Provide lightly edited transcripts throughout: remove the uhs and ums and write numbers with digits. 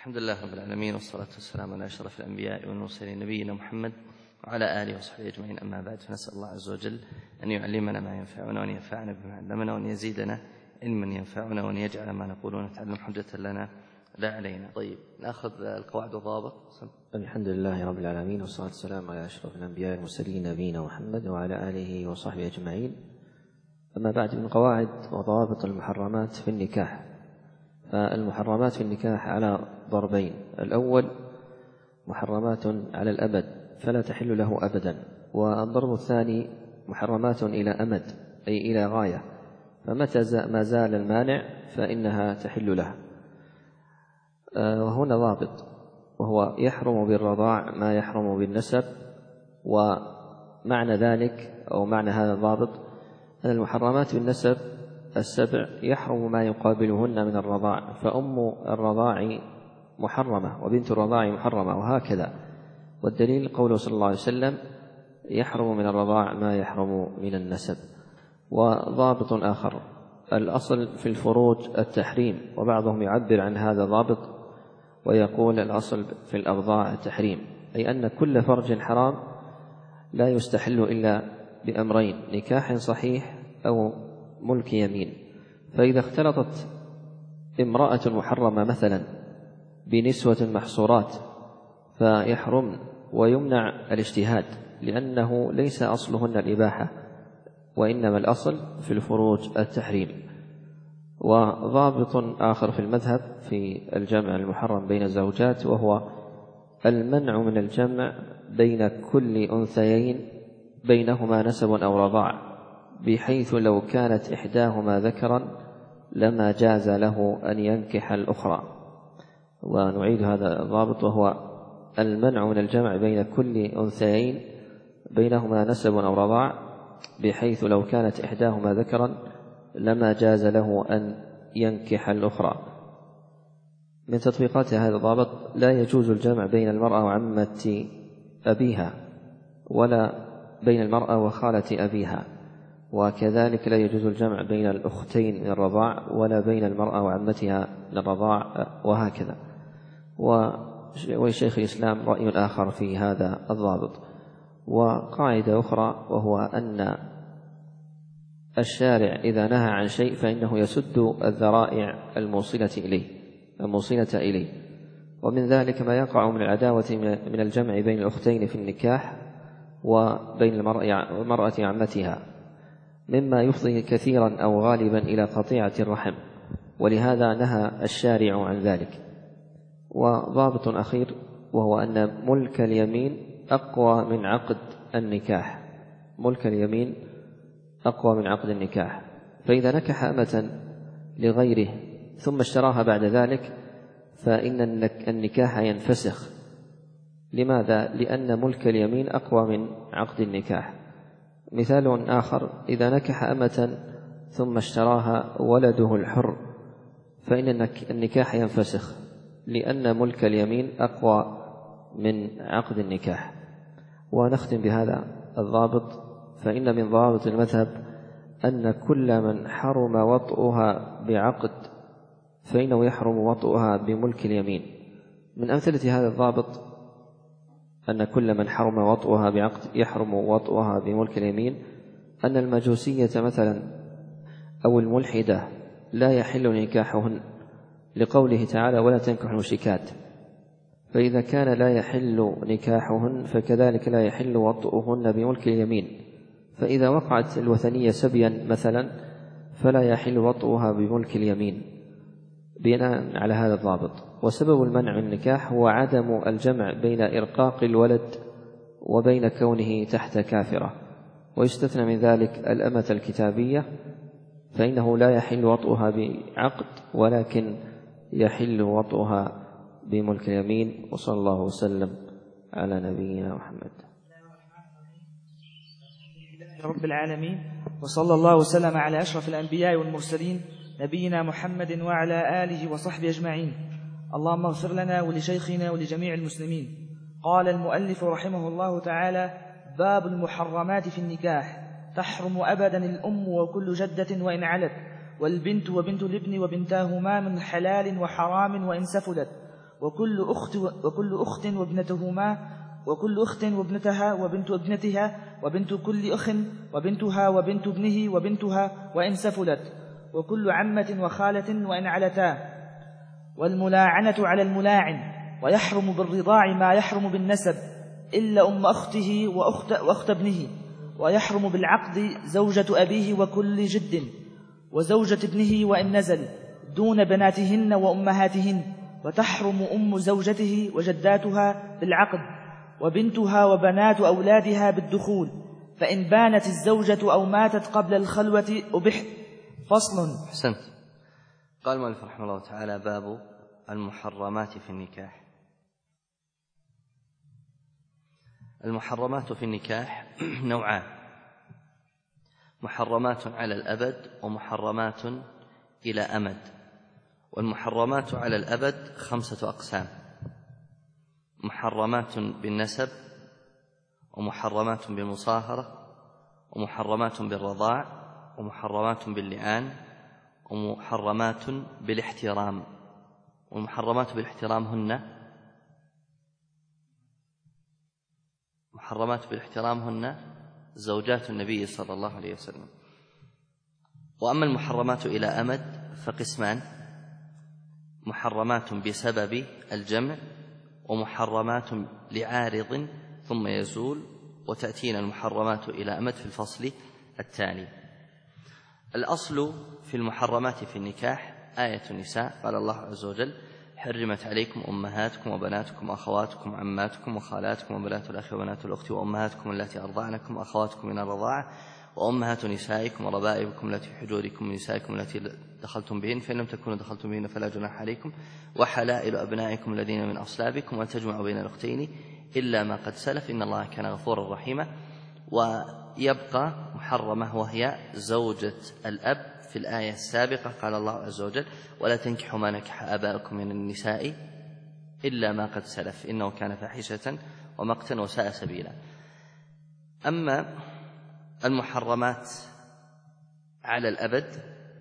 الحمد لله رب العالمين، والصلاة والسلام على أشرف الأنبياء والمرسلين نبينا محمد وعلى آله وصحبه أجمعين. أما بعد، فنسأل الله عز وجل أن يعلمنا ما ينفعنا وأن ينفعنا بما علمنا وأن يزيدنا علما ينفعنا وأن يجعل ما نقول ونتعلم حجة لنا لا علينا. طيب، نأخذ القواعد والضوابط. الحمد لله رب العالمين، والصلاة والسلام على أشرف الأنبياء والمرسلين نبينا محمد وعلى آله وصحبه أجمعين. أما بعد، من قواعد وضوابط المحرمات في النكاح. فالمحرمات في النكاح على ضربين: الأول محرمات على الأبد فلا تحل له أبدا، والضرب الثاني محرمات إلى أمد أي إلى غاية، فمتى ما زال المانع فإنها تحل له. وهنا ضابط، وهو يحرم بالرضاع ما يحرم بالنسب. ومعنى ذلك أو معنى هذا الضابط أن المحرمات بالنسب السبع يحرم ما يقابلهن من الرضاع، فأم الرضاع محرمة وبنت الرضاع محرمة وهكذا. والدليل قوله صلى الله عليه وسلم: يحرم من الرضاع ما يحرم من النسب. وضابط آخر: الأصل في الفروج التحريم، وبعضهم يعبر عن هذا الضابط ويقول الأصل في الأبضاع التحريم، أي أن كل فرج حرام لا يستحل إلا بأمرين: نكاح صحيح أو ملك يمين. فإذا اختلطت امرأة محرمة مثلا بنسوة محصورات فيحرم ويمنع الاجتهاد، لأنه ليس أصلهن الإباحة، وإنما الأصل في الفروج التحريم. وضابط آخر في المذهب في الجمع المحرم بين الزوجات، وهو المنع من الجمع بين كل أنثيين بينهما نسب أو رضاع، بحيث لو كانت إحداهما ذكرا لما جاز له أن ينكح الأخرى. ونعيد هذا الضابط، وهو المنع من الجمع بين كل أنثيين بينهما نسب أو رضاع، بحيث لو كانت إحداهما ذكرا لما جاز له أن ينكح الأخرى. من تطبيقات هذا الضابط: لا يجوز الجمع بين المرأة وعمة أبيها، ولا بين المرأة وخالة أبيها، وكذلك لا يجوز الجمع بين الأختين من الرضاع، ولا بين المرأة وعمتها من الرضاع، وهكذا. ولشيخ الإسلام رأي آخر في هذا الضابط. وقاعدة أخرى، وهو أن الشارع إذا نهى عن شيء فإنه يسد الذرائع الموصلة إليه. ومن ذلك ما يقع من العداوة من الجمع بين الأختين في النكاح وبين المرأة عمتها، مما يفضي كثيرا أو غالبا إلى قطيعة الرحم، ولهذا نهى الشارع عن ذلك. وضابط أخير، وهو أن ملك اليمين أقوى من عقد النكاح. ملك اليمين أقوى من عقد النكاح، فإذا نكح أمة لغيره ثم اشتراها بعد ذلك فإن النكاح ينفسخ. لماذا؟ لأن ملك اليمين أقوى من عقد النكاح. مثال آخر: إذا نكح أمة ثم اشتراها ولده الحر فإن النكاح ينفسخ، لأن ملك اليمين أقوى من عقد النكاح. ونختم بهذا الضابط: فإن من ضوابط المذهب أن كل من حرم وطئها بعقد فإنه يحرم وطئها بملك اليمين. من أمثلة هذا الضابط أن كل من حرم وطئها بعقد يحرم وطئها بملك اليمين، أن المجوسية مثلا أو الملحدة لا يحل نكاحهن، لقوله تعالى: ولا تنكحوا المشركات. فإذا كان لا يحل نكاحهن فكذلك لا يحل وطئهن بملك اليمين. فإذا وقعت الوثنية سبيا مثلا فلا يحل وطئها بملك اليمين بناء على هذا الضابط. وسبب المنع من النكاح هو عدم الجمع بين إرقاق الولد وبين كونه تحت كافرة. ويستثنى من ذلك الأمة الكتابية، فإنه لا يحل وطئها بعقد، ولكن يحل وطئها بملك اليمين. وصلى الله وسلم على نبينا محمد. رب العالمين، وصلى الله وسلم على أشرف الأنبياء والمرسلين نبينا محمد وعلى آله وصحبه أجمعين. اللهم اغفر لنا ولشيخنا ولجميع المسلمين. قال المؤلف رحمه الله تعالى: باب المحرمات في النكاح. تحرم أبدا الأم وكل جدة وإن علت، والبنت وبنت الابن وبنتاهما من حلال وحرام وإن سفلت، وكل أخت وابنتهما وكل أخت وابنتها وبنت ابنتها وبنت كل أخ وبنتها وبنت ابنه وبنتها وإن سفلت وكل عمة وخالة وإن علتا. والملاعنة على الملاعن، ويحرم بالرضاع ما يحرم بالنسب إلا أم أخته وأخت ابنه. ويحرم بالعقد زوجة أبيه وكل جد وزوجة ابنه وإن نزل دون بناتهن وأمهاتهن. وتحرم أم زوجته وجداتها بالعقد، وبنتها وبنات أولادها بالدخول، فإن بانت الزوجة أو ماتت قبل الخلوة أبح. فصل. أحسنت. قال المؤلف رحمه الله تعالى: باب المحرمات في النكاح. المحرمات في النكاح نوعان: محرمات على الأبد ومحرمات إلى أمد. والمحرمات على الأبد 5 أقسام: محرمات بالنسب، ومحرمات بالمصاهرة، ومحرمات بالرضاع، ومحرمات باللعان، ومحرمات بالاحترام. والمحرمات بالاحترام هن زوجات النبي صلى الله عليه وسلم. وأما المحرمات إلى أمد فقسمان: محرمات بسبب الجمع، ومحرمات لعارض ثم يزول. وتأتينا المحرمات إلى أمد في الفصل التالي. الأصل في المحرمات في النكاح آية النساء، قال الله عز وجل: حرمت عليكم أمهاتكم وبناتكم وأخواتكم وعماتكم وخالاتكم وبنات الأخ وبنات الأخت وأمهاتكم التي أرضعنكم وأخواتكم من الرضاعة وأمهات نسائكم وربائبكم التي في حجوركم من نسائكم التي دخلتم بهن، فإن لم تكونوا دخلتم بهن فلا جناح عليكم، وحلائل أبنائكم الذين من أصلابكم، وأن تجمعوا بين الأختين إلا ما قد سلف إن الله كان غفورا رحيما. ويبقى محرمة وهي زوجة الأب في الآية السابقة، قال الله عز وجل: ولا تنكحوا ما نكح آباؤكم من النساء إلا ما قد سلف إنه كان فاحشة ومقتا وساء سبيلا. أما المحرمات على الأبد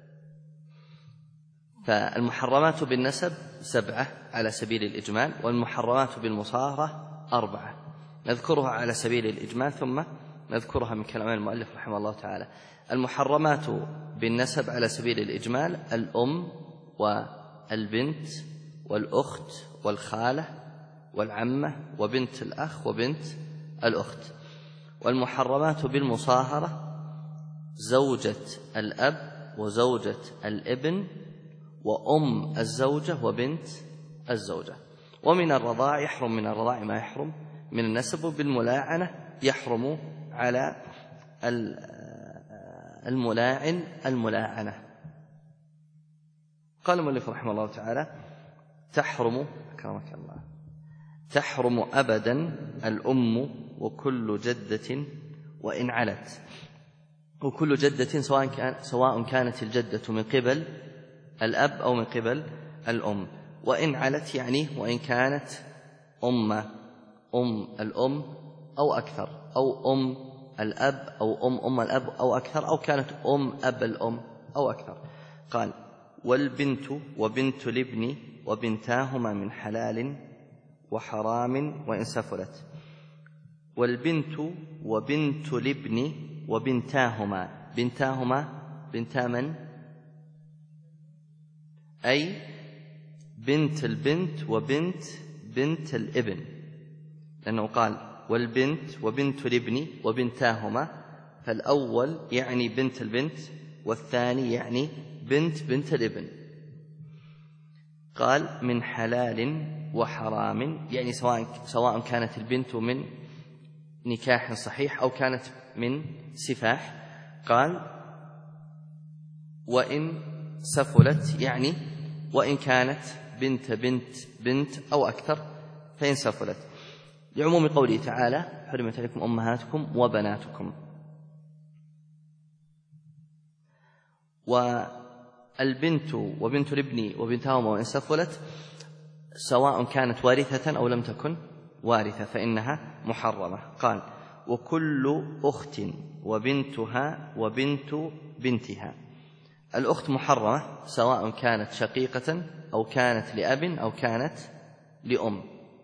فالمحرمات بالنسب 7 على سبيل الإجمال، والمحرمات بالمصاهرة 4. نذكرها على سبيل الإجمال ثم نذكرها من كلام المؤلف رحمه الله تعالى. المحرمات بالنسب على سبيل الإجمال: الأم والبنت والأخت والخالة والعمة وبنت الأخ وبنت الأخت. والمحرمات بالمصاهرة: زوجة الأب وزوجة الابن وأم الزوجة وبنت الزوجة. ومن الرضاع يحرم من الرضاع ما يحرم من النسب. بالملاعنة يحرم على الملاعن الملاعنة. قال المؤلف رحمه الله تعالى: تحرم أبدا الأم وكل جدة وإن علت. وكل جدة سواء كانت الجدة من قبل الأب أو من قبل الأم. وإن علت يعني وإن كانت أم الأم أو أكثر، أو أم الأب أو أم الأب أو أكثر، أو كانت أب الأم أو أكثر. قال: والبنت وبنت الابن وبنتاهما من حلال وحرام وإن سفلت. والبنت وبنت الابن وبنتاهما، بنتا من؟ أي بنت البنت بنت الابن، لأنه قال: والبنت وبنت الابن وبنتاهما، فالأول يعني بنت البنت والثاني يعني بنت الابن. قال: من حلال وحرام، يعني سواء كانت البنت من نكاح صحيح أو كانت من سفاح. قال: وإن سفلت، يعني وإن كانت بنت أو أكثر فإن سفلت، لعموم قوله تعالى: حرمت عليكم أمهاتكم وبناتكم. والبنت وبنت الابن وبنتهما وإن سفلت سواء كانت وارثة أو لم تكن وارثة فإنها محرمة. قال: وكل أخت وبنتها وبنت بنتها. الأخت محرمة سواء كانت شقيقة أو كانت لأب أو كانت لأم،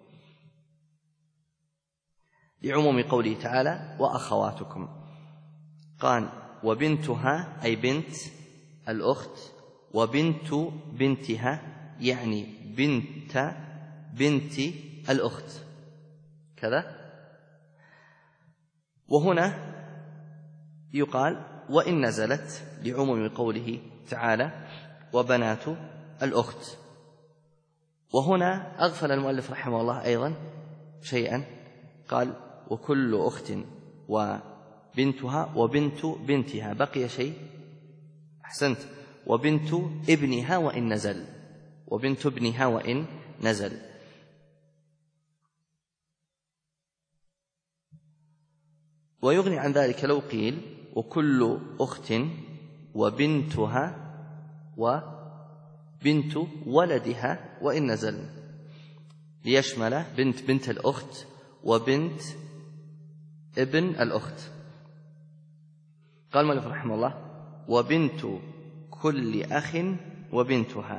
لعموم قوله تعالى وأخواتكم. قال وبنتها أي بنت الأخت، وبنت بنتها يعني بنت بنت الأخت كذا. وهنا يقال وإن نزلت لعموم قوله تعالى وبنات الأخت. وهنا أغفل المؤلف رحمه الله أيضا شيئا، قال وكل أخت وبنتها وبنت بنتها، بقي شيء، أحسنت، وبنت ابنها وإن نزل، وبنت ابنها وإن نزل. ويغني عن ذلك لو قيل وكل أخت وبنتها وبنت ولدها وإن نزل، ليشمل بنت الأخت وبنت ابن الأخت. قال المؤلف رحمه الله وبنت كل أخ وبنتها،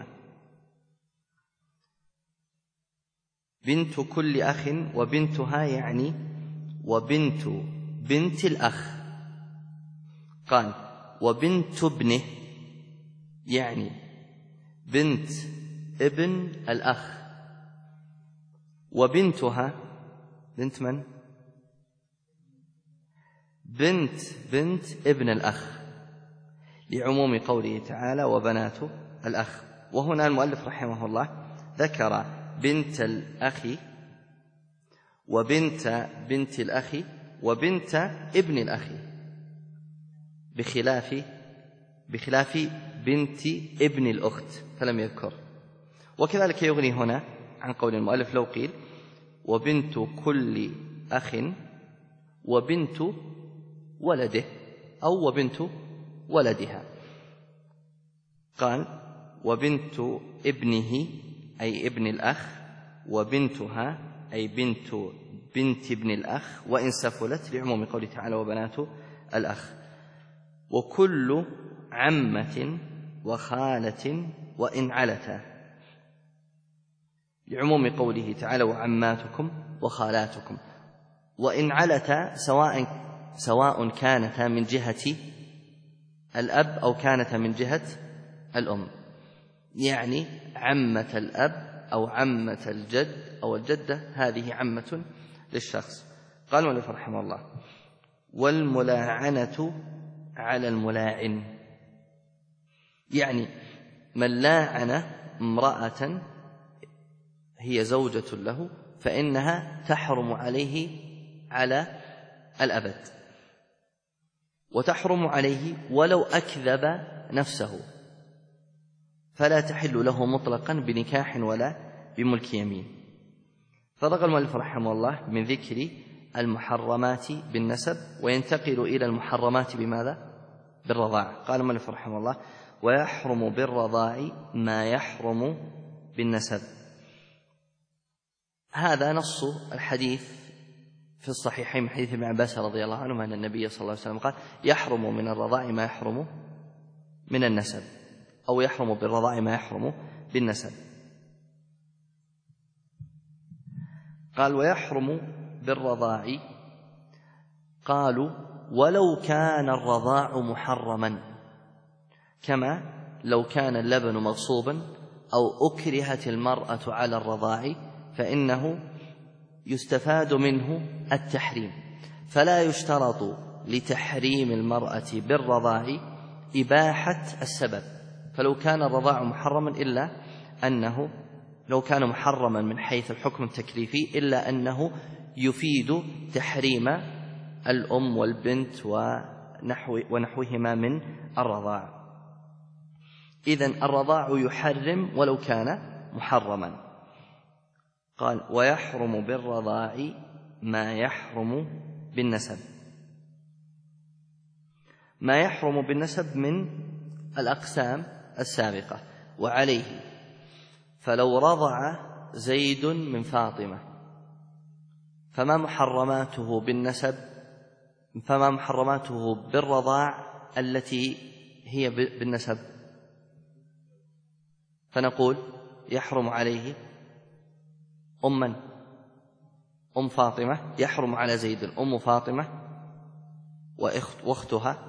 بنت كل أخ وبنتها يعني وبنت بنت الأخ. قال وبنت ابنه يعني بنت ابن الأخ، وبنتها بنت من؟ بنت ابن الأخ، لعموم قوله تعالى وبنات الأخ. وهنا المؤلف رحمه الله ذكر بنت الأخ وبنت بنت الأخ وبنت ابن الأخ، بخلاف بنت ابن الأخت فلم يذكر. وكذلك يغني هنا عن قول المؤلف لو قيل وبنت كل أخ وبنت ولده أو وبنت ولدها. قال وبنت ابنه أي ابن الأخ، وبنتها أي بنت ابن الأخ وإن سفلت، لعموم قوله تعالى وبنات الأخ. وكل عمة وخالة وإن علتا، لعموم قوله تعالى وعماتكم وخالاتكم. وإن علتا سواء كانتا من جهة الأب أو كانتا من جهة الأم، يعني عمة الأب أو عمة الجد أو الجدة هذه عمة للشخص. قال المؤلف رحمه الله والملاعنة على الملاعن، يعني من لاعن امرأة هي زوجة له فإنها تحرم عليه على الأبد، وتحرم عليه ولو أكذب نفسه، فلا تحل له مطلقا بنكاح ولا بملك يمين. فرغ المؤلف رحمه الله من ذكر المحرمات بالنسب، وينتقل إلى المحرمات بماذا؟ بالرضاع. قال المؤلف رحمه الله ويحرم بالرضاع ما يحرم بالنسب. هذا نص الحديث في الصحيحين من حديث ابن عباس رضي الله عنه أن النبي صلى الله عليه وسلم قال يحرم من الرضاع ما يحرم من النسب، أو يحرم بالرضاع ما يحرم بالنسب. قال ويحرم بالرضاع، قالوا ولو كان الرضاع محرما، كما لو كان اللبن مغصوبا أو أكرهت المرأة على الرضاع فإنه يستفاد منه التحريم، فلا يشترط لتحريم المرأة بالرضاع إباحة السبب. فلو كان الرضاع محرما إلا أنه لو كان محرما من حيث الحكم التكليفي إلا أنه يفيد تحريم الأم والبنت ونحوهما من الرضاع. إذن الرضاع يحرم ولو كان محرما. قال ويحرم بالرضاع ما يحرم بالنسب. ما يحرم بالنسب من الأقسام السابقة. وعليه فلو رضع زيد من فاطمة فما محرماته بالنسب، فما محرماته بالرضاع التي هي بالنسب؟ فنقول يحرم عليه أم فاطمة يحرم على زيد أم فاطمة وأختها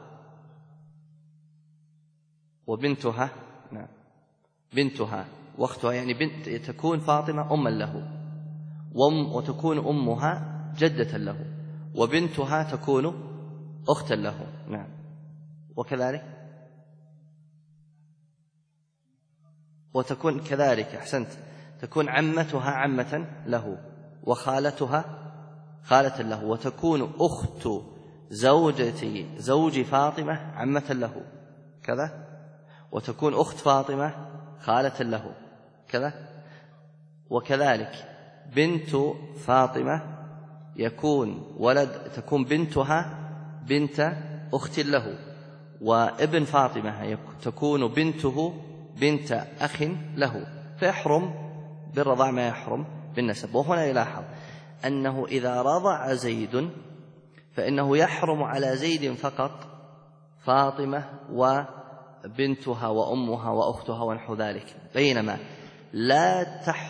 وبنتها، نعم بنتها واختها، يعني بنت تكون فاطمة أما له، وتكون أمها جدة له، وبنتها تكون أختا له، نعم. وكذلك وتكون كذلك، أحسنت، تكون عمتها عمة له، وخالتها خالة له، وتكون أخت زوج فاطمة عمة له كذا، وتكون أخت فاطمة خالة له كذا. وكذلك بنت فاطمة تكون بنتها بنت أخت له، وابن فاطمة تكون بنته بنت أخ له، فيحرم بالرضاع ما يحرم بالنسب. وهنا يلاحظ أنه إذا رضع زيد فإنه يحرم على زيد فقط فاطمة وبنتها وأمها وأختها ونحو ذلك، بينما لا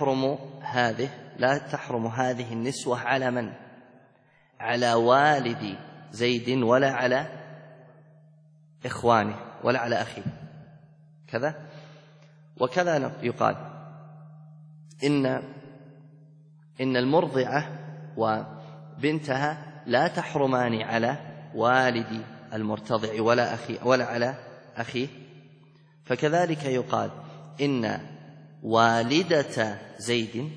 تحرم هذه النسوة على من؟ على والد زيد ولا على إخوانه ولا على أخيه كذا. وكذا يقال إن المرضعة وبنتها لا تحرمان على والد المرتضع ولا على أخيه. فكذلك يقال إن والدة زيد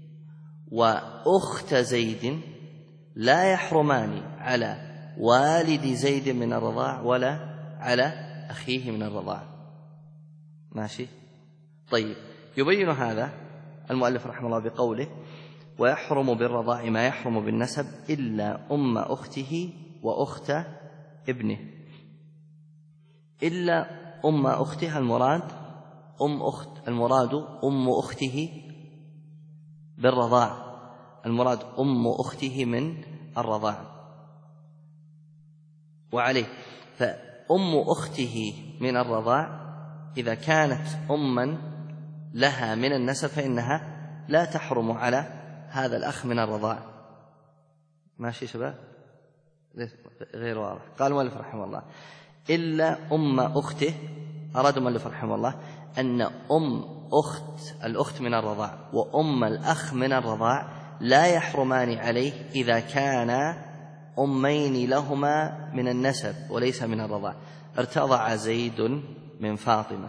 وأخت زيد لا يحرمان على والد زيد من الرضاع ولا على أخيه من الرضاع. ماشي؟ طيب، يبين هذا المؤلف رحمه الله بقوله: ويحرم بالرضاع ما يحرم بالنسب إلا أم أخته وأخت ابنه. إلا أم أختها المراد أم أخته بالرضاع، المراد أم أخته من الرضاع. وعليه فأم أخته من الرضاع إذا كانت أما لها من النسب فإنها لا تحرم على هذا الأخ من الرضاع. ماشي شباب؟ غير واضح. قال المؤلف رحمه الله: إلا أم أخته. أراد المؤلف رحمه الله أن الأخت من الرضاع وأم الأخ من الرضاع لا يحرمان عليه إذا كانا أمين لهما من النسب وليس من الرضاع. ارتضع زيد من فاطمة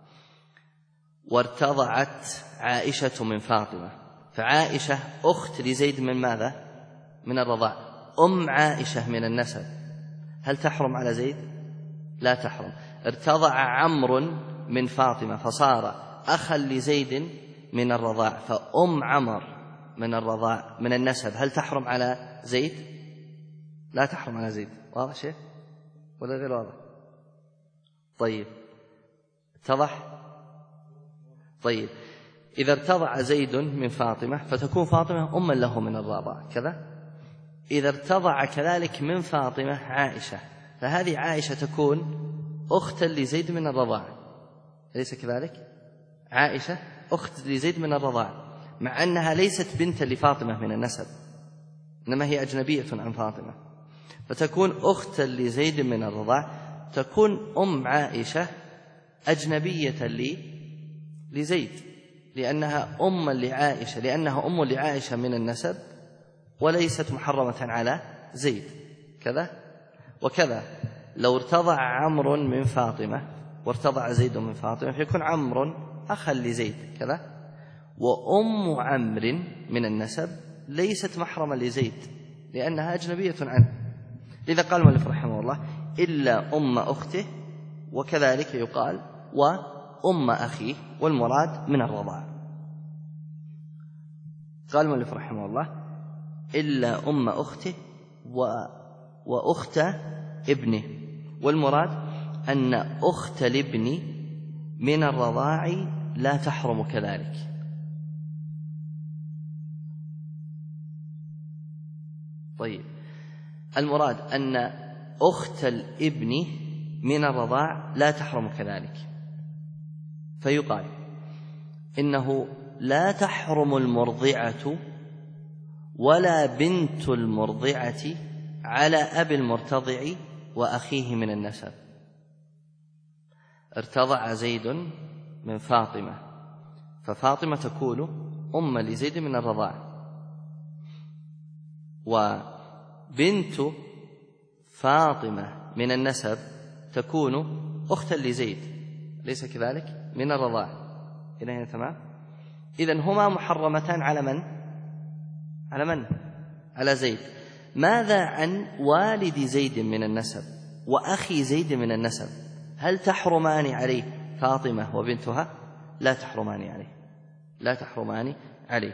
وارتضعت عائشة من فاطمة، فعائشة أخت لزيد من ماذا؟ من الرضاع. أم عائشة من النسب، هل تحرم على زيد؟ لا تحرم. ارتضع عمرو من فاطمة فصار أخا لزيد من الرضاع، فأم عمر من الرضاع من النسب هل تحرم على زيد؟ لا تحرم على زيد. واضح شيء ولا غير واضح؟ طيب، اتضح؟ طيب، إذا ارتضع زيد من فاطمة فتكون فاطمة أما له من الرضاع كذا. إذا ارتضع كذلك من فاطمة عائشة فهذه عائشة تكون أختا لزيد من الرضاع، أليس كذلك؟ عائشة أخت لزيد من الرضاع، مع أنها ليست بنتا لفاطمة من النسب، إنما هي أجنبية عن فاطمة، فتكون أختا لزيد من الرضاع. تكون أم عائشة أجنبية لزيد لأنها أم لعائشة من النسب وليست محرمة على زيد كذا. وكذا لو ارتضع عمرو من فاطمة وارتضع زيد من فاطمة فيكون عمرو أخا لزيد كذا، وأم عمرو من النسب ليست محرمة لزيد لأنها أجنبية عنه. لذا قال المؤلف رحمه الله: إلا أم أخته، وكذلك يقال وأم أخيه، والمراد من الرضاع. قال المؤلف رحمه الله: إلا أم أخته وأخت ابنه، والمراد أن أخت الابن من الرضاع لا تحرم كذلك. طيب، المراد أن أخت الابن من الرضاع لا تحرم كذلك، فيقال إنه لا تحرم المرضعة ولا بنت المرضعة على أبي المرتضع وأخيه من النسب. ارتضع زيد من فاطمة، ففاطمة تكون أم لزيد من الرضاع، وبنت فاطمة من النسب تكون أختا لزيد، ليس كذلك، من الرضاع. إلى هنا تمام؟ إذن هما محرمتان على من؟ على زيد. ماذا عن والد زيد من النسب وأخي زيد من النسب؟ هل تحرمان عليه فاطمة وبنتها؟ لا تحرمان عليه.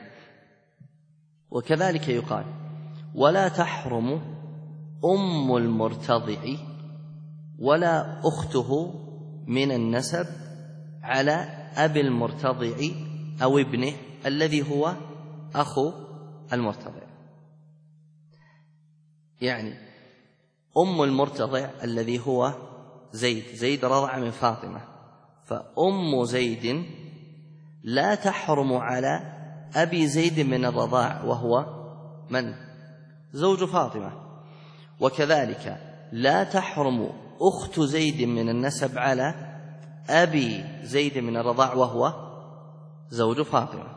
وكذلك يقال: ولا تحرم أم المرتضع ولا أخته من النسب على أبي المرتضع أو ابنه الذي هو أخو المرتضع. يعني أم المرتضع الذي هو زيد رضع من فاطمة، فأم زيد لا تحرم على أبي زيد من الرضاع وهو من؟ زوج فاطمة. وكذلك لا تحرم أخت زيد من النسب على أبي زيد من الرضاع وهو زوج فاطمة.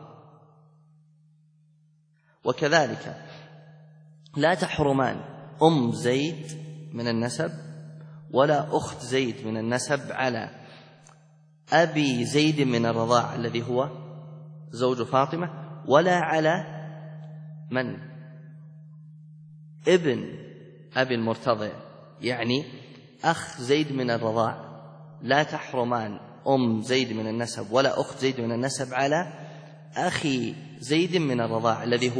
وكذلك لا تحرمان أم زيد من النسب ولا أخت زيد من النسب على أبي زيد من الرضاع الذي هو زوج فاطمة، ولا على من؟ ابن أبي المرتضع، يعني أخ زيد من الرضاع. لا تحرمان أم زيد من النسب ولا أخت زيد من النسب على أخي زيد من الرضاع الذي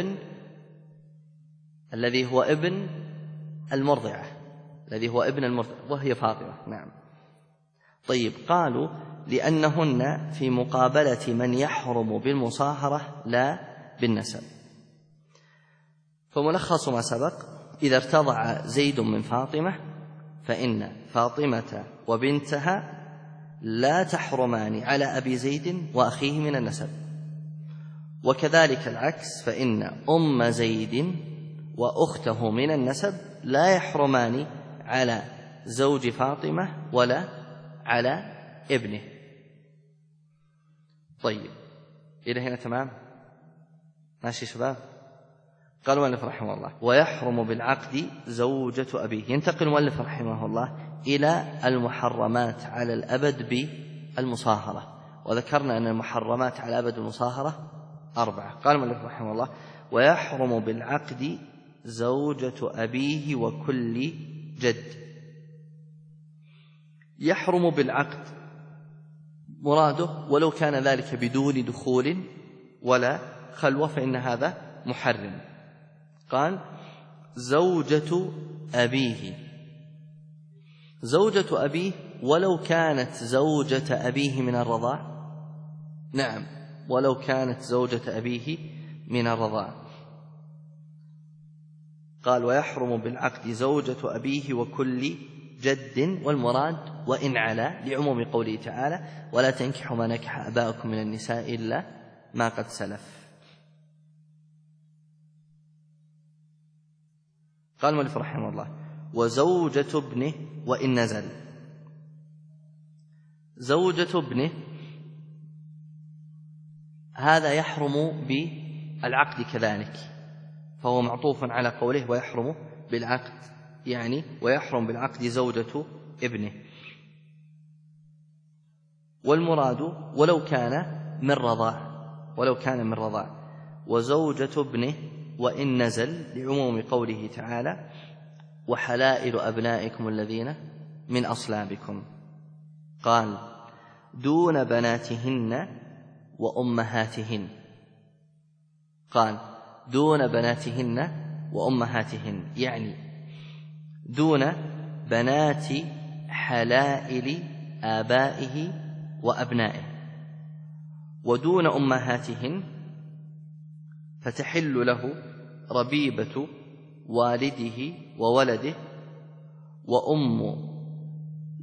هو ابن المرضعة، وهي فاطمة. نعم. طيب، قالوا لأنهن في مقابلة من يحرم بالمصاهرة لا بالنسب. فملخص ما سبق: إذا ارتضع زيد من فاطمة فإن فاطمة وبنتها لا تحرمان على أبي زيد وأخيه من النسب. وكذلك العكس، فإن أم زيد وأخته من النسب لا يحرمان على زوج فاطمة ولا على ابنه. طيب، إلى هنا تمام؟ ماشي شباب؟ قال المؤلف رحمه الله: ويحرم بالعقد زوجة أبيه. ينتقل المؤلف رحمه الله إلى المحرمات على الأبد بالمصاهرة، وذكرنا أن المحرمات على الأبد بالمصاهرة 4. قال المؤلف رحمه الله: ويحرم بالعقد زوجة أبيه وكل جد. يحرم بالعقد مراده ولو كان ذلك بدون دخول ولا خلوة، فإن هذا محرم. قال: زوجة أبيه ولو كانت زوجة أبيه من الرضاع. نعم، ولو كانت زوجة أبيه من الرضاع. قال: ويحرم بالعقد زوجة أبيه وكل جد، والمراد وإن علا، لعموم قوله تعالى: ولا تنكحوا ما نكح آباؤكم من النساء إلا ما قد سلف. قال المؤلف رحمه الله: وزوجة ابنه وإن نزل. زوجة ابنه هذا يحرم بالعقد كذلك، فهو معطوف على قوله ويحرم بالعقد، يعني ويحرم بالعقد زوجة ابنه. والمراد ولو كان من رضاع. وزوجة ابنه وإن نزل، لعموم قوله تعالى: وحلائل أبنائكم الذين من أصلابكم. قال: دون بناتهن وأمهاتهن. قال: دون بناتهن وأمهاتهن، يعني دون بنات حلائل آبائه وأبنائه. ودون أمهاتهن فتحل له ربيبة والده وولده، وأم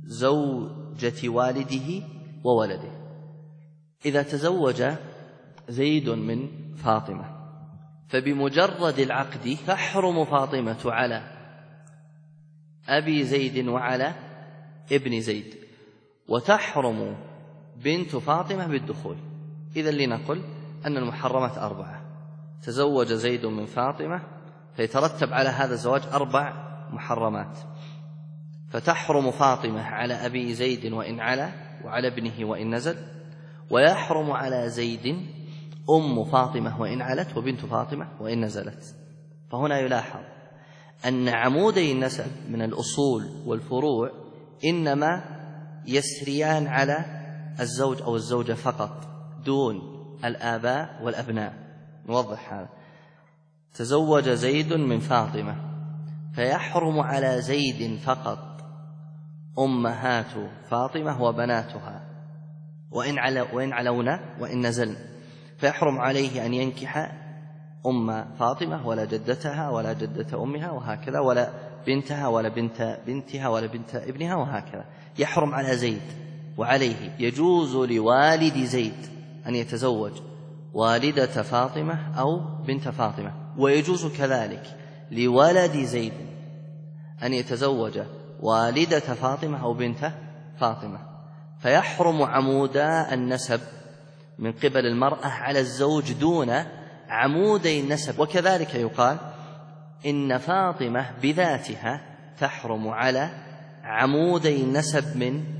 زوجة والده وولده. إذا تزوج زيد من فاطمة، فبمجرد العقد تحرم فاطمة على أبي زيد وعلى ابن زيد، وتحرم بنت فاطمة بالدخول. إذن لنقل أن المحرمات 4، تزوج زيد من فاطمة فيترتب على هذا الزواج 4 محرمات، فتحرم فاطمة على أبي زيد وإن علا وعلى ابنه وإن نزل، ويحرم على زيد أم فاطمة وإن علت وبنت فاطمة وإن نزلت. فهنا يلاحظ أن عمودي النسب من الأصول والفروع إنما يسريان على الزوج أو الزوجة فقط دون الآباء والأبناء. نوضح هذا. تزوج زيد من فاطمة فيحرم على زيد فقط أمهات فاطمة وبناتها وإن علونا وإن نزلن، فيحرم عليه أن ينكح أم فاطمة ولا جدتها ولا جدة أمها وهكذا، ولا بنتها ولا بنت بنتها ولا بنت ابنها وهكذا. يحرم على زيد. وعليه يجوز لوالد زيد أن يتزوج والدة فاطمة أو بنت فاطمة، ويجوز كذلك لولد زيد أن يتزوج والدة فاطمة أو بنت فاطمة. فيحرم عمودا النسب من قبل المرأة على الزوج دون عمودي النسب. وكذلك يقال إن فاطمة بذاتها تحرم على عمودي النسب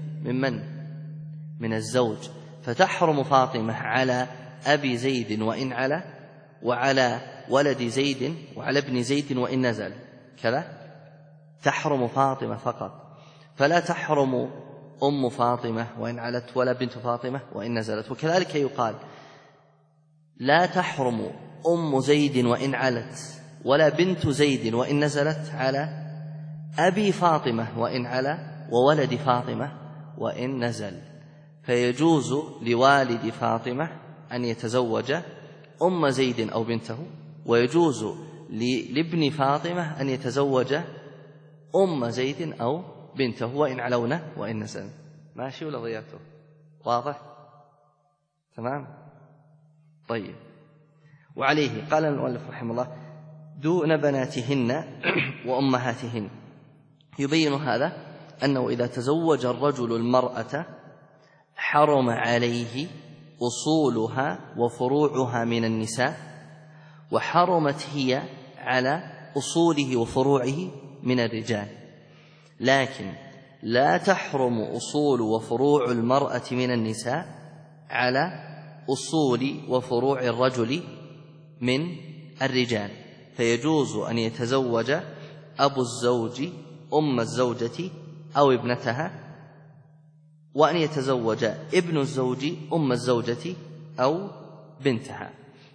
من الزوج، فتحرم فاطمة على أبي زيد وإن علا وعلى ولد زيد وعلى ابن زيد وإن نزل كذا، تحرم فاطمة فقط، فلا تحرم أم فاطمة وإن علت ولا بنت فاطمة وإن نزلت. وكذلك يقال لا تحرم أم زيد وإن علت ولا بنت زيد وإن نزلت على أبي فاطمة وإن علا وولد فاطمة وإن نزل. فيجوز لوالد فاطمة أن يتزوج أم زيد أو بنته، ويجوز لابن فاطمة أن يتزوج أم زيد أو بنته وإن علونا وإن نزل. ماشي ولا ضيعته؟ واضح؟ تمام؟ طيب. وعليه قال المؤلف رحمه الله دون بناتهن وأمهاتهن. يبين هذا أنه إذا تزوج الرجل المرأة حرم عليه أصولها وفروعها من النساء، وحرمت هي على أصوله وفروعه من الرجال، لكن لا تحرم أصول وفروع المرأة من النساء على أصول وفروع الرجل من الرجال. فيجوز أن يتزوج أبو الزوج أم الزوجة أو ابنتها، وأن يتزوج ابن الزوج أم الزوجة أو بنتها.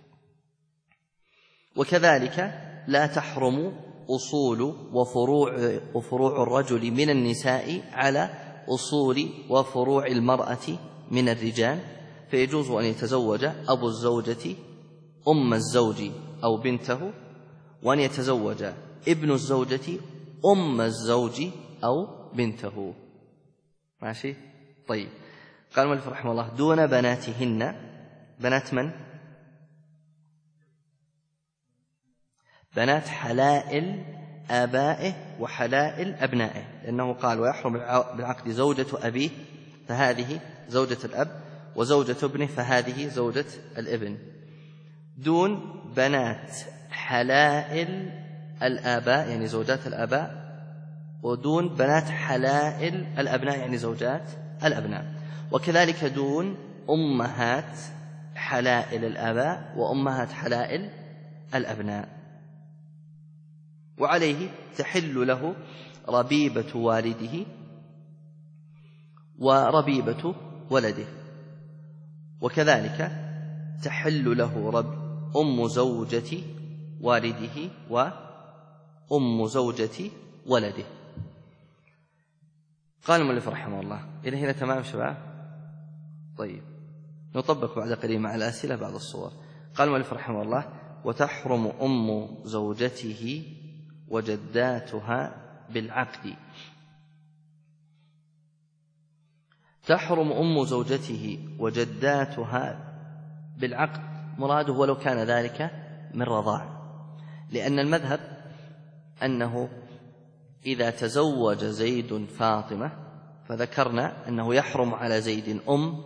وكذلك لا تحرم أصول وفروع الرجل من النساء على أصول وفروع المرأة من الرجال، فيجوز أن يتزوج أبو الزوجة أم الزوج أو بنته، وأن يتزوج ابن الزوجة أم الزوج أو بنته. ماشي؟ طيب. قال المؤلف رحمه الله دون بناتهن. بنات من؟ بنات حلائل آبائه وحلائل أبنائه، لأنه قال ويحرم بالعقد زوجة أبيه فهذه زوجة الأب، وزوجة ابنه فهذه زوجة الابن. دون بنات حلائل الآباء يعني زوجات الآباء، ودون بنات حلائل الأبناء يعني زوجات الأبناء. وكذلك دون أمهات حلائل الآباء وأمهات حلائل الأبناء. وعليه تحل له ربيبة والده وربيبة ولده، وكذلك تحل له أم زوجة والده وأم زوجة ولده. قال المؤلف رحمه الله إلى هنا تمام شباب؟ طيب نطبق بعد قليل مع الأسئلة بعض الصور. قال المؤلف رحمه الله وتحرم أم زوجته وجداتها بالعقد. تحرم أم زوجته وجداتها بالعقد مراده ولو كان ذلك من رضاع، لأن المذهب أنه إذا تزوج زيد فاطمة فذكرنا أنه يحرم على زيد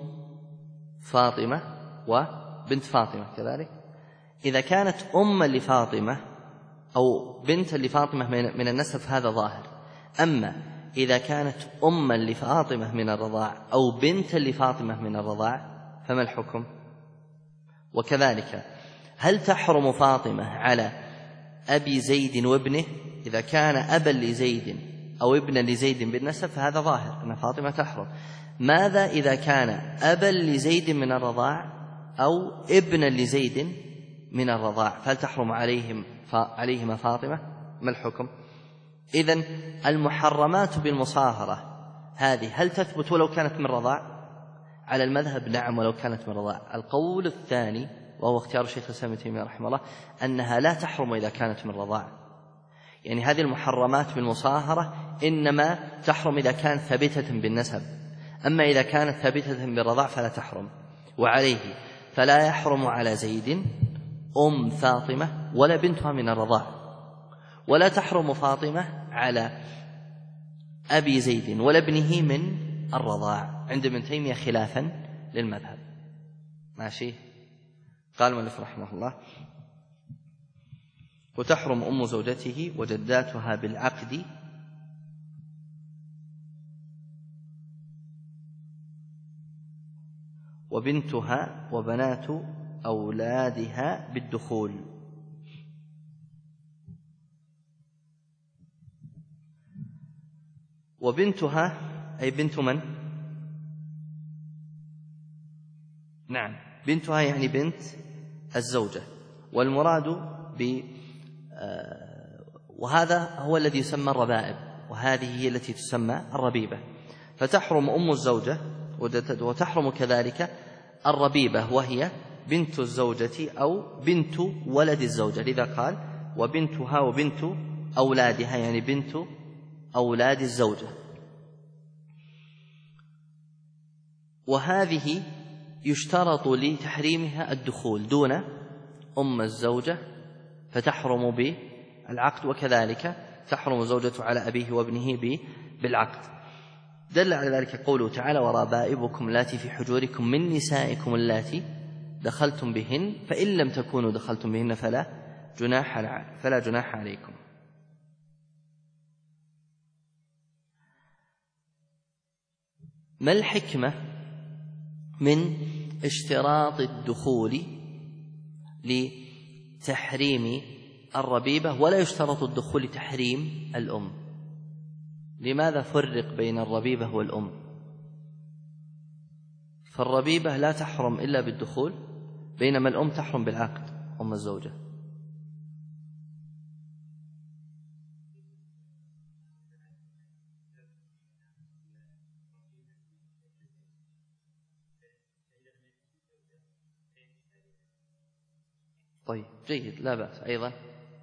فاطمة وبنت فاطمة كذلك. إذا كانت لفاطمة أو بنت لفاطمة من النسب فهذا ظاهر. أما إذا كانت لفاطمة من الرضاع أو بنت لفاطمة من الرضاع فما الحكم؟ وكذلك هل تحرم فاطمة على أبي زيد وابنه؟ إذا كان أبا لزيد أو ابنا لزيد بالنسب فهذا ظاهر أن فاطمة تحرم. ماذا إذا كان أبا لزيد من الرضاع أو ابنا لزيد من الرضاع، فهل تحرم عليهما فاطمة؟ ما الحكم؟ إذن المحرمات بالمصاهرة هذه هل تثبت ولو كانت من رضاع؟ على المذهب نعم ولو كانت من رضاع. القول الثاني وهو اختيار الشيخ الإسلام ابن تيمية رحمه الله أنها لا تحرم إذا كانت من رضاع، يعني هذه المحرمات بالمصاهرة إنما تحرم إذا كانت ثابتة بالنسب، أما إذا كانت ثابتة بالرضاع فلا تحرم. وعليه فلا يحرم على زيد فاطمة ولا بنتها من الرضاع، ولا تحرم فاطمة على أبي زيد ولا ابنه من الرضاع عند ابن تيمية خلافا للمذهب. ماشي. قال المؤلف رحمه الله: وتحرم زوجته وجداتها بالعقد وبنتها وبنات أولادها بالدخول. وبنتها أي بنت من؟ نعم، بنتها يعني بنت الزوجة، والمراد وهذا هو الذي يسمى الربائب، وهذه هي التي تسمى الربيبة. فتحرم الزوجة وتحرم كذلك الربيبة وهي بنت الزوجة أو بنت ولد الزوجة، لذا قال وبنتها وبنت أولادها يعني بنت أولاد الزوجة. وهذه يشترط لتحريمها الدخول دون الزوجة فتحرم بالعقد، وكذلك تحرم زوجة على أبيه وابنه بالعقد. دل على ذلك قوله تعالى: وربائبكم اللاتي في حجوركم من نسائكم اللاتي دخلتم بهن فإن لم تكونوا دخلتم بهن فلا جناح عليكم. ما الحكمة من اشتراط الدخول لتحريم الربيبة ولا يشترط الدخول لتحريم الأم؟ لماذا فرق بين الربيبة والأم؟ فالربيبة لا تحرم إلا بالدخول، بينما الأم تحرم بالعقد، الزوجة. طيب جيد، لا بأس. أيضا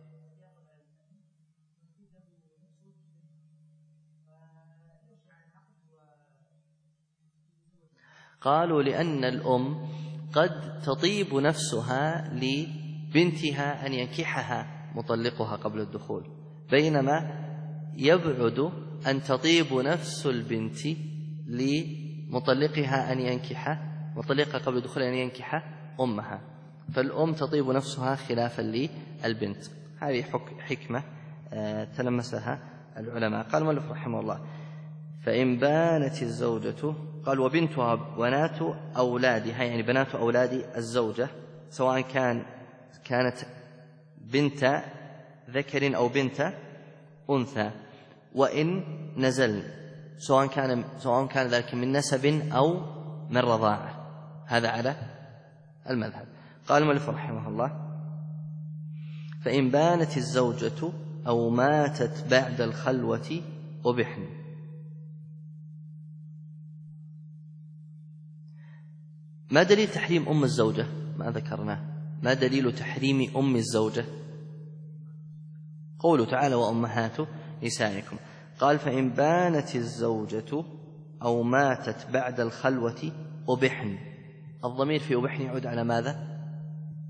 قالوا لأن الأم قد تطيب نفسها لبنتها أن ينكحها مطلقها قبل الدخول، بينما يبعد أن تطيب نفس البنت لمطلقها أن ينكح مطلقها قبل الدخول أن ينكح أمها، فالأم تطيب نفسها خلافا للبنت. هذه حكمة تلمسها العلماء. قال المؤلف رحمه الله: فإن بانت الزوجة، قال وبنتها بنات أولادها يعني بنات أولاد الزوجة، سواء كانت بنت ذكر أو بنت أنثى، وإن نزل سواء كان ذلك من نسب أو من رضاعة، هذا على المذهب. قال المؤلف رحمه الله: فإن بانت الزوجة أو ماتت بعد الخلوة وبحن. ما دليل تحريم الزوجة؟ ما ذكرناه. ما دليل تحريم الزوجة؟ قوله تعالى: وأمهات نسائكم. قال: فإن بانت الزوجة أو ماتت بعد الخلوة وبحن. الضمير في وبحن يعود على ماذا؟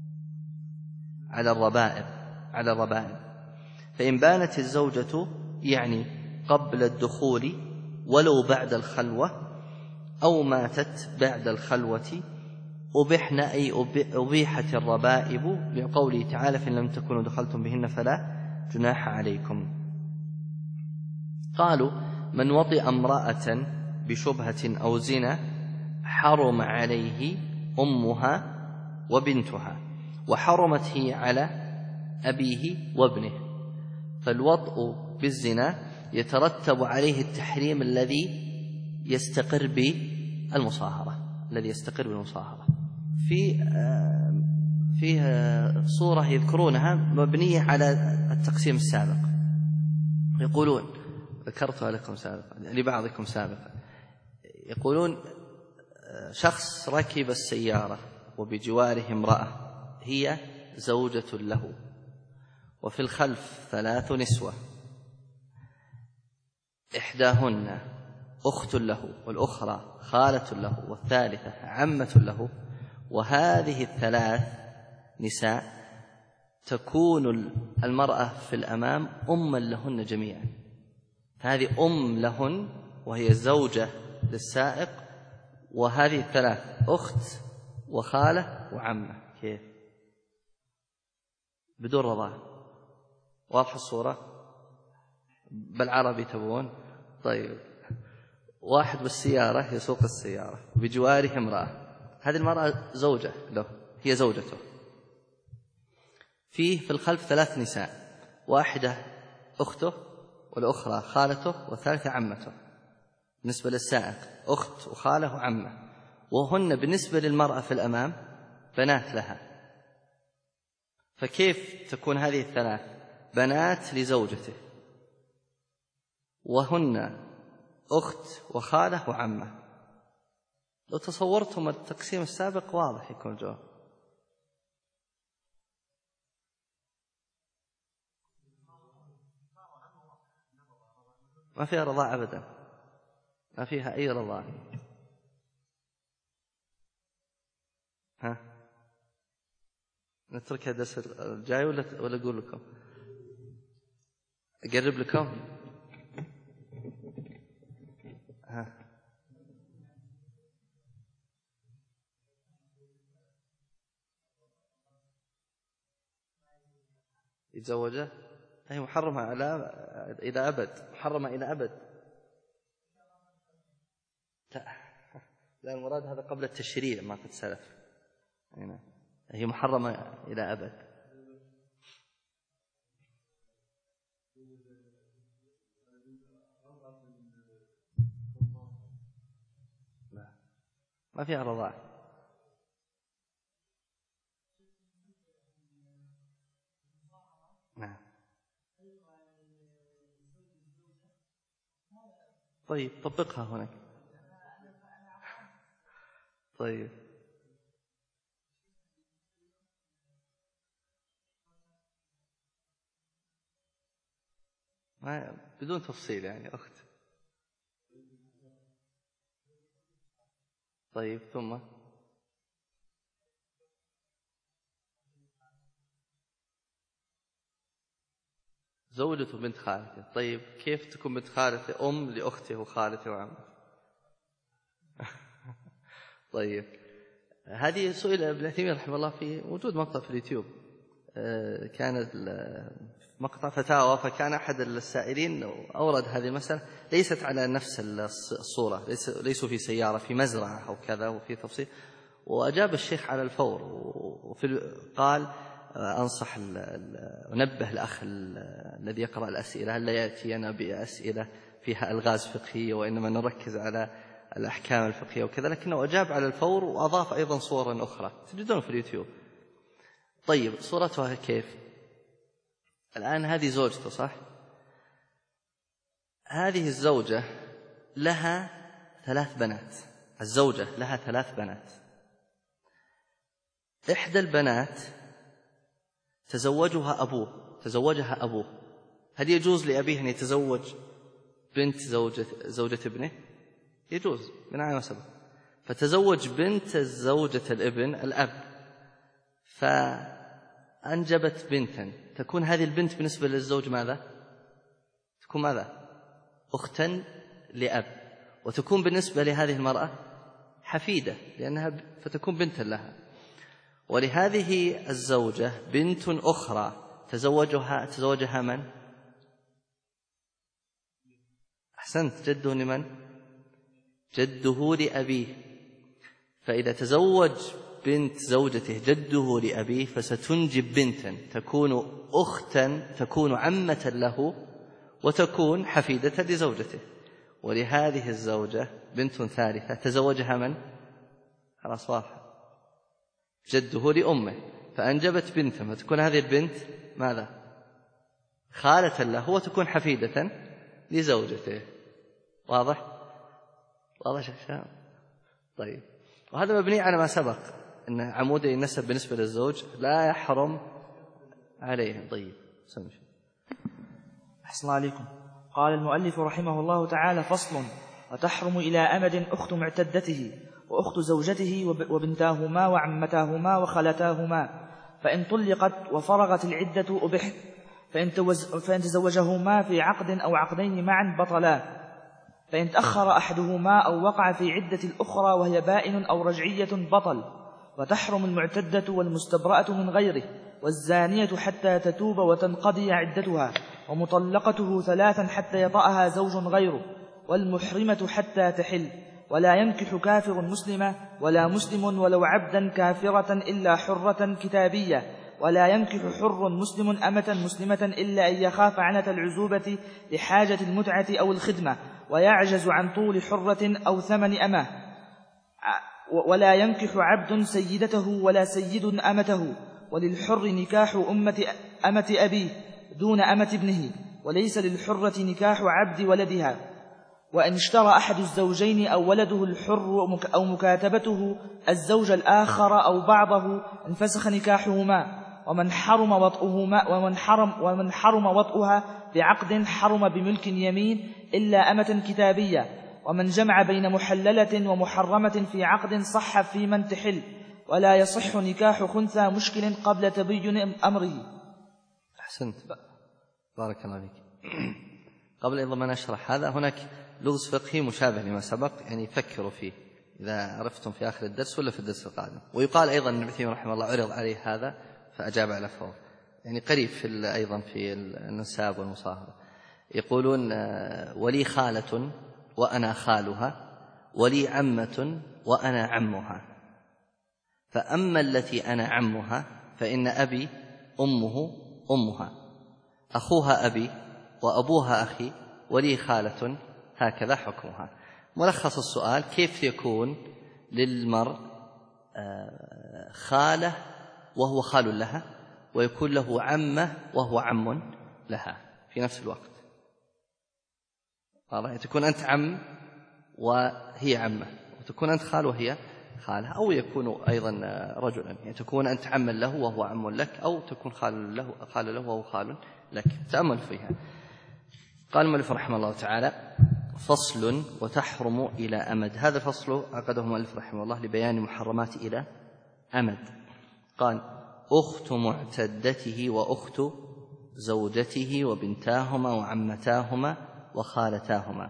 على الربائب. فإن بانت الزوجة يعني قبل الدخول ولو بعد الخلوة أو ماتت بعد الخلوة أبحن أي أبيحت الربائب، لقوله تعالى فإن لم تكونوا دخلتم بهن فلا جناح عليكم. قالوا من وطئ امرأة بشبهة أو زنا حرم عليه أمها وبنتها، وحرمت هي على أبيه وابنه. فالوطء بالزنا يترتب عليه التحريم الذي يستقر بالمصاهرة، في صورة يذكرونها مبنية على التقسيم السابق، يقولون ذكرتها لكم سابقا لبعضكم سابقا، يقولون شخص ركب السيارة وبجواره امرأة هي زوجة له، وفي الخلف 3 نسوة، إحداهن أخت له والأخرى خالة له والثالثة عمة له، وهذه 3 نساء تكون المرأة في الأمام أما لهن جميعا. هذه لهن وهي زوجة للسائق، وهذه 3 أخت وخالة وعمة. كيف؟ بدون رضاعة. واضح الصورة؟ بالعربي تبون؟ طيب، واحد بالسيارة يسوق السيارة بجواره امرأة، هذه المرأة زوجة له، هي زوجته. في الخلف 3 نساء، واحدة أخته والأخرى خالته والثالثة عمته. بالنسبة للسائق أخت وخالة وعمة، وهن بالنسبة للمرأة في الأمام بنات لها. فكيف تكون هذه 3 بنات لزوجته وهن أخت وخالة وعمة؟ لو تصورتم التقسيم السابق واضح يكون الجواب. ما فيها رضاعة أبدا، ما فيها أي رضاعة. نتركها الدرس الجاي ولا أقول لكم؟ أقرب لكم؟ يتزوجه؟ هي محرمة إلى أبد، محرمة إلى أبد. لا المراد هذا قبل التشريع ما قد سلف، هي محرمة إلى أبد. ما فيها رضاعة. نعم. طيب طبقها هناك. طيب بدون تفصيل يعني أخت. طيب ثم زوجته بنت خالته. طيب كيف تكون بنت خالته لأخته وخالته وعمته؟ طيب هذه سئل ابن عثيمين رحمه الله في وجود مقطع في اليوتيوب، كان مقطع فتاوى، فكان أحد السائلين أورد هذه المسألة ليست على نفس الصورة، ليسوا في سيارة، في مزرعة أو كذا، وفي تفصيل. وأجاب الشيخ على الفور، قال أنصح أنبه الأخ الذي يقرأ الأسئلة لا يأتينا بأسئلة فيها ألغاز فقهية، وإنما نركز على الأحكام الفقهية وكذا. لكنه أجاب على الفور وأضاف أيضا صورا أخرى تجدون في اليوتيوب. طيب صورتها كيف؟ الآن هذه زوجته صح؟ هذه الزوجة لها 3 بنات، الزوجة لها 3 بنات. إحدى البنات تزوجها أبوه. هل يجوز لأبيه أن يتزوج بنت زوجة ابنه؟ يجوز بناء على سبب. فتزوج بنت زوجة الابن الأب، أنجبت بنتا، تكون هذه البنت بالنسبة للزوج ماذا؟ تكون ماذا؟ أختا لأب، وتكون بالنسبة لهذه المرأة حفيدة لأنها فتكون بنتا لها. ولهذه الزوجة بنت أخرى تزوجها من؟ أحسنت، جده لمن؟ جده لأبيه. فإذا تزوج بنت زوجته جده لأبيه فستنجب بنتا تكون أختا، تكون عمة له وتكون حفيدة لزوجته. ولهذه الزوجة بنت ثالثة تزوجها من؟ خلاص واضح، جده لأمه، فأنجبت بنتا فتكون هذه البنت ماذا؟ خالة له وتكون حفيدة لزوجته. واضح؟ واضح شيخ؟ طيب، وهذا مبني على ما سبق أن عمودي النسب بالنسبة للزوج لا يحرم عليه. طيب سمش. أحسن الله عليكم. قال المؤلف رحمه الله تعالى: فصل: وتحرم إلى أمد أخت معتدته وأخت زوجته وبنتاهما وعمتاهما وخالتاهما، فإن طلقت وفرغت العدة أبحت، فإن تزوجهما في عقد أو عقدين معا بطلا، فإن تأخر أحدهما أو وقع في عدة الأخرى وهي بائن أو رجعية بطل. وتحرم المعتدة والمستبرأة من غيره، والزانية حتى تتوب وتنقضي عدتها، ومطلقته 3 حتى يطأها زوج غيره، والمحرمة حتى تحل. ولا ينكح كافر مسلمة ولا مسلم ولو عبدا كافرة إلا حرة كتابية، ولا ينكح حر مسلم أمة مسلمة إلا أن يخاف عنة العزوبة لحاجة المتعة أو الخدمة، ويعجز عن طول حرة أو ثمن أمة. ولا ينكح عبد سيدته ولا سيد أمته، وللحر نكاح أمة أبيه دون أمة ابنه، وليس للحرة نكاح عبد ولدها. وإن اشترى أحد الزوجين أو ولده الحر أو مكاتبته الزوج الآخر أو بعضه انفسخ نكاحهما. ومن حرم وطئها بعقد حرم بملك يمين إلا أمة كتابية. ومن جمع بين محللة ومحرمة في عقد صح في من تحل، ولا يصح نكاح خنثى مشكل قبل تبين أمره. أحسنت، بارك الله فيك. قبل أيضا ما نشرح هذا، هناك لغز فقهي مشابه لما سبق، يعني فكروا فيه إذا عرفتم في آخر الدرس ولا في الدرس القادم. ويقال أيضا ابن عثيمين رحمه الله عرض عليه هذا فأجاب على فور، يعني قريب في أيضا في النساب والمصاهرة. يقولون: ولي خالة وأنا خالها، ولي عمة وأنا عمها، فأما التي أنا عمها فإن أبي أمها، أخوها أبي وأبوها أخي، ولي خالة هكذا حكمها. ملخص السؤال: كيف يكون للمرء خالة وهو خال لها، ويكون له عمة وهو عم لها في نفس الوقت؟ تكون أنت عم وهي عمة، وتكون أنت خال وهي خالة، أو يكون أيضا رجلا، يعني تكون أنت عما له وهو عم لك، أو تكون خال له وهو خال لك. تأمل فيها. قال المؤلف رحمه الله تعالى: فصل: وتحرم إلى أمد. هذا الفصل عقده المؤلف رحمه الله لبيان محرمات إلى أمد. قال: أخت معتدته وأخت زوجته وبنتاهما وعمتاهما وخالتاهما.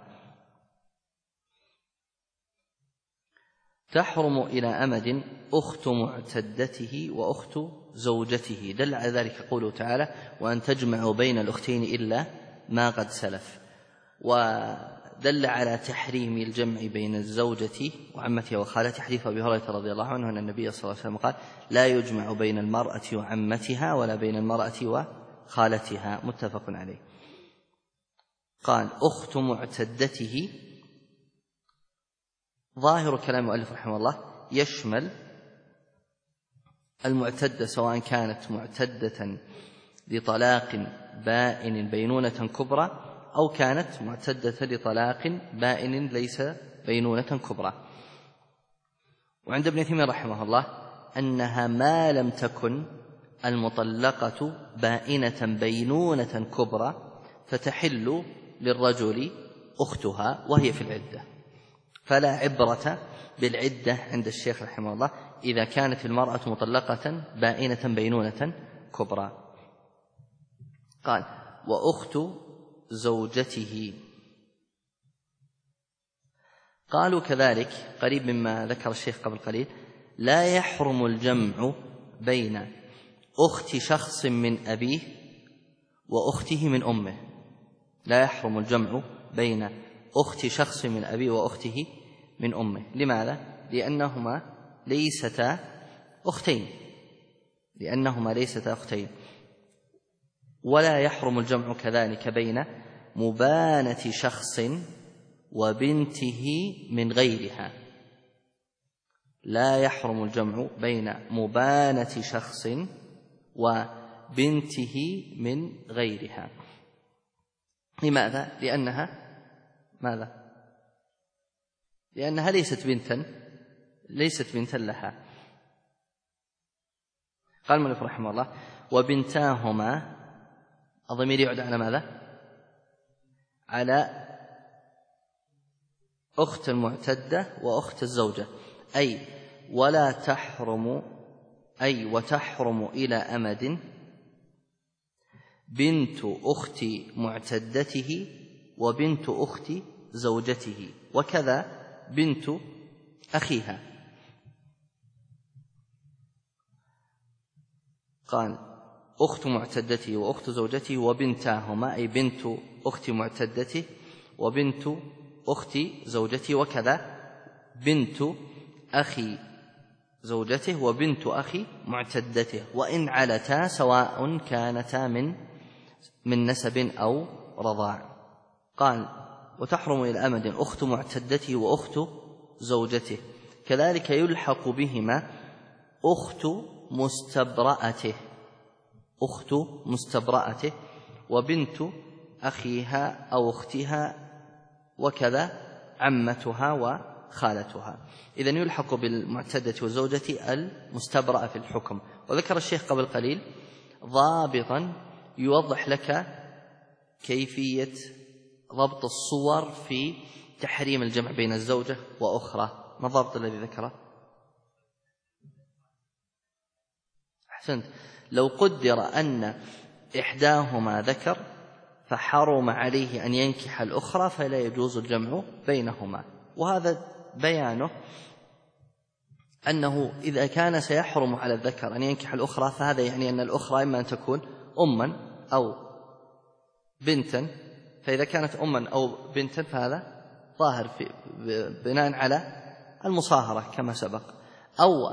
تحرم إلى أمد أخت معتدته وأخت زوجته، دل على ذلك قوله تعالى: وأن تجمعوا بين الأختين إلا ما قد سلف. ودل على تحريم الجمع بين الزوجة وعمتها وخالتها حديث أبي هريرة رضي الله عنه أن النبي صلى الله عليه وسلم قال: لا يجمع بين المرأة وعمتها ولا بين المرأة وخالتها، متفق عليه. قال: أخت معتدته، ظاهر كلام المؤلف رحمه الله يشمل المعتدة سواء كانت معتدة لطلاق بائن بينونة كبرى أو كانت معتدة لطلاق بائن ليس بينونة كبرى. وعند ابن تيمية رحمه الله أنها ما لم تكن المطلقة بائنة بينونة كبرى فتحل للرجل أختها وهي في العدة، فلا عبرة بالعدة عند الشيخ رحمه الله إذا كانت المرأة مطلقة بائنة بينونة كبرى. قال وأخت زوجته. قالوا كذلك قريب مما ذكر الشيخ قبل قليل: لا يحرم الجمع بين أخت شخص من أبيه وأخته من أمه. لا يحرم الجمع بين أخت شخص من أبيه وأخته من أمه. لماذا؟ لأنهما ليستا أختين. ولا يحرم الجمع كذلك بين مبانة شخص وبنته من غيرها. لا يحرم الجمع بين مبانة شخص وبنته من غيرها. لماذا؟ لأنها ليست بنتا لها. قال المؤلف رحمه الله: وبنتاهما، الضمير يعود على ماذا؟ على أخت المعتدة وأخت الزوجة. وتحرم إلى أمد بنت أخت معتدته وبنت أخت زوجته، وكذا بنت أخيها. قال أخت معتدته وأخت زوجته وبنتاهما، أي بنت أخت معتدته وبنت أخت زوجته، وكذا بنت أخي زوجته وبنت أخي معتدته، وإن علتا سواء كانتا من نسب أو رضاع. قال وتحرم إلى أمد أخت معتدته وأخت زوجته، كذلك يلحق بهما أخت مستبرأته وبنت أخيها أو أختها، وكذا عمتها وخالتها. إذن يلحق بالمعتدة والزوجة المستبرأة في الحكم. وذكر الشيخ قبل قليل ضابطا يوضح لك كيفية ضبط الصور في تحريم الجمع بين الزوجة وأخرى. ما الضابط الذي ذكره؟ أحسنت. لو قدر أن إحداهما ذكر فحرم عليه أن ينكح الأخرى فلا يجوز الجمع بينهما، وهذا بيانه أنه إذا كان سيحرم على الذكر أن ينكح الأخرى فهذا يعني أن الأخرى إما أن تكون أما أو بنتا، فإذا كانت أما أو بنتا فهذا ظاهر بناء على المصاهرة كما سبق، أو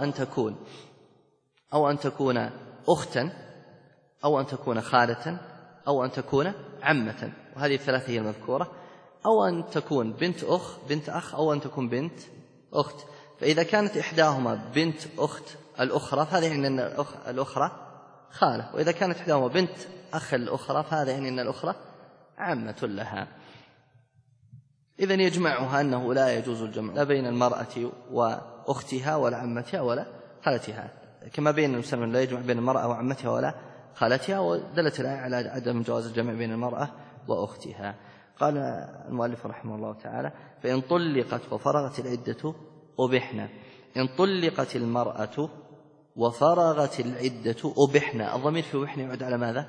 أن تكون أختا، أو أن تكون خالة، أو أن تكون عمة، وهذه الثلاثة هي المذكورة، أو أن تكون بنت أخ، أو أن تكون بنت أخت. فإذا كانت إحداهما بنت أخت الأخرى فهذا يعني أن الأخرى خالة، وإذا كانت إحداهما بنت أخ الأخرى فهذا يعني أن الأخرى عمة لها. إذن يجمعها أنه لا يجوز الجمع لا بين المرأة وأختها ولا عمتها ولا خالتها، كما بين المسلمين لا يجمع بين المرأة وعمتها ولا خالتها، ودلت الآية على عدم جواز الجمع بين المرأة وأختها. قال المؤلف رحمه الله تعالى: فإن طلقت وفرغت العدة أبحنا. إن طلقت المرأة وفرغت العدة أبحنا، الضمير في أبحنا يعود على ماذا؟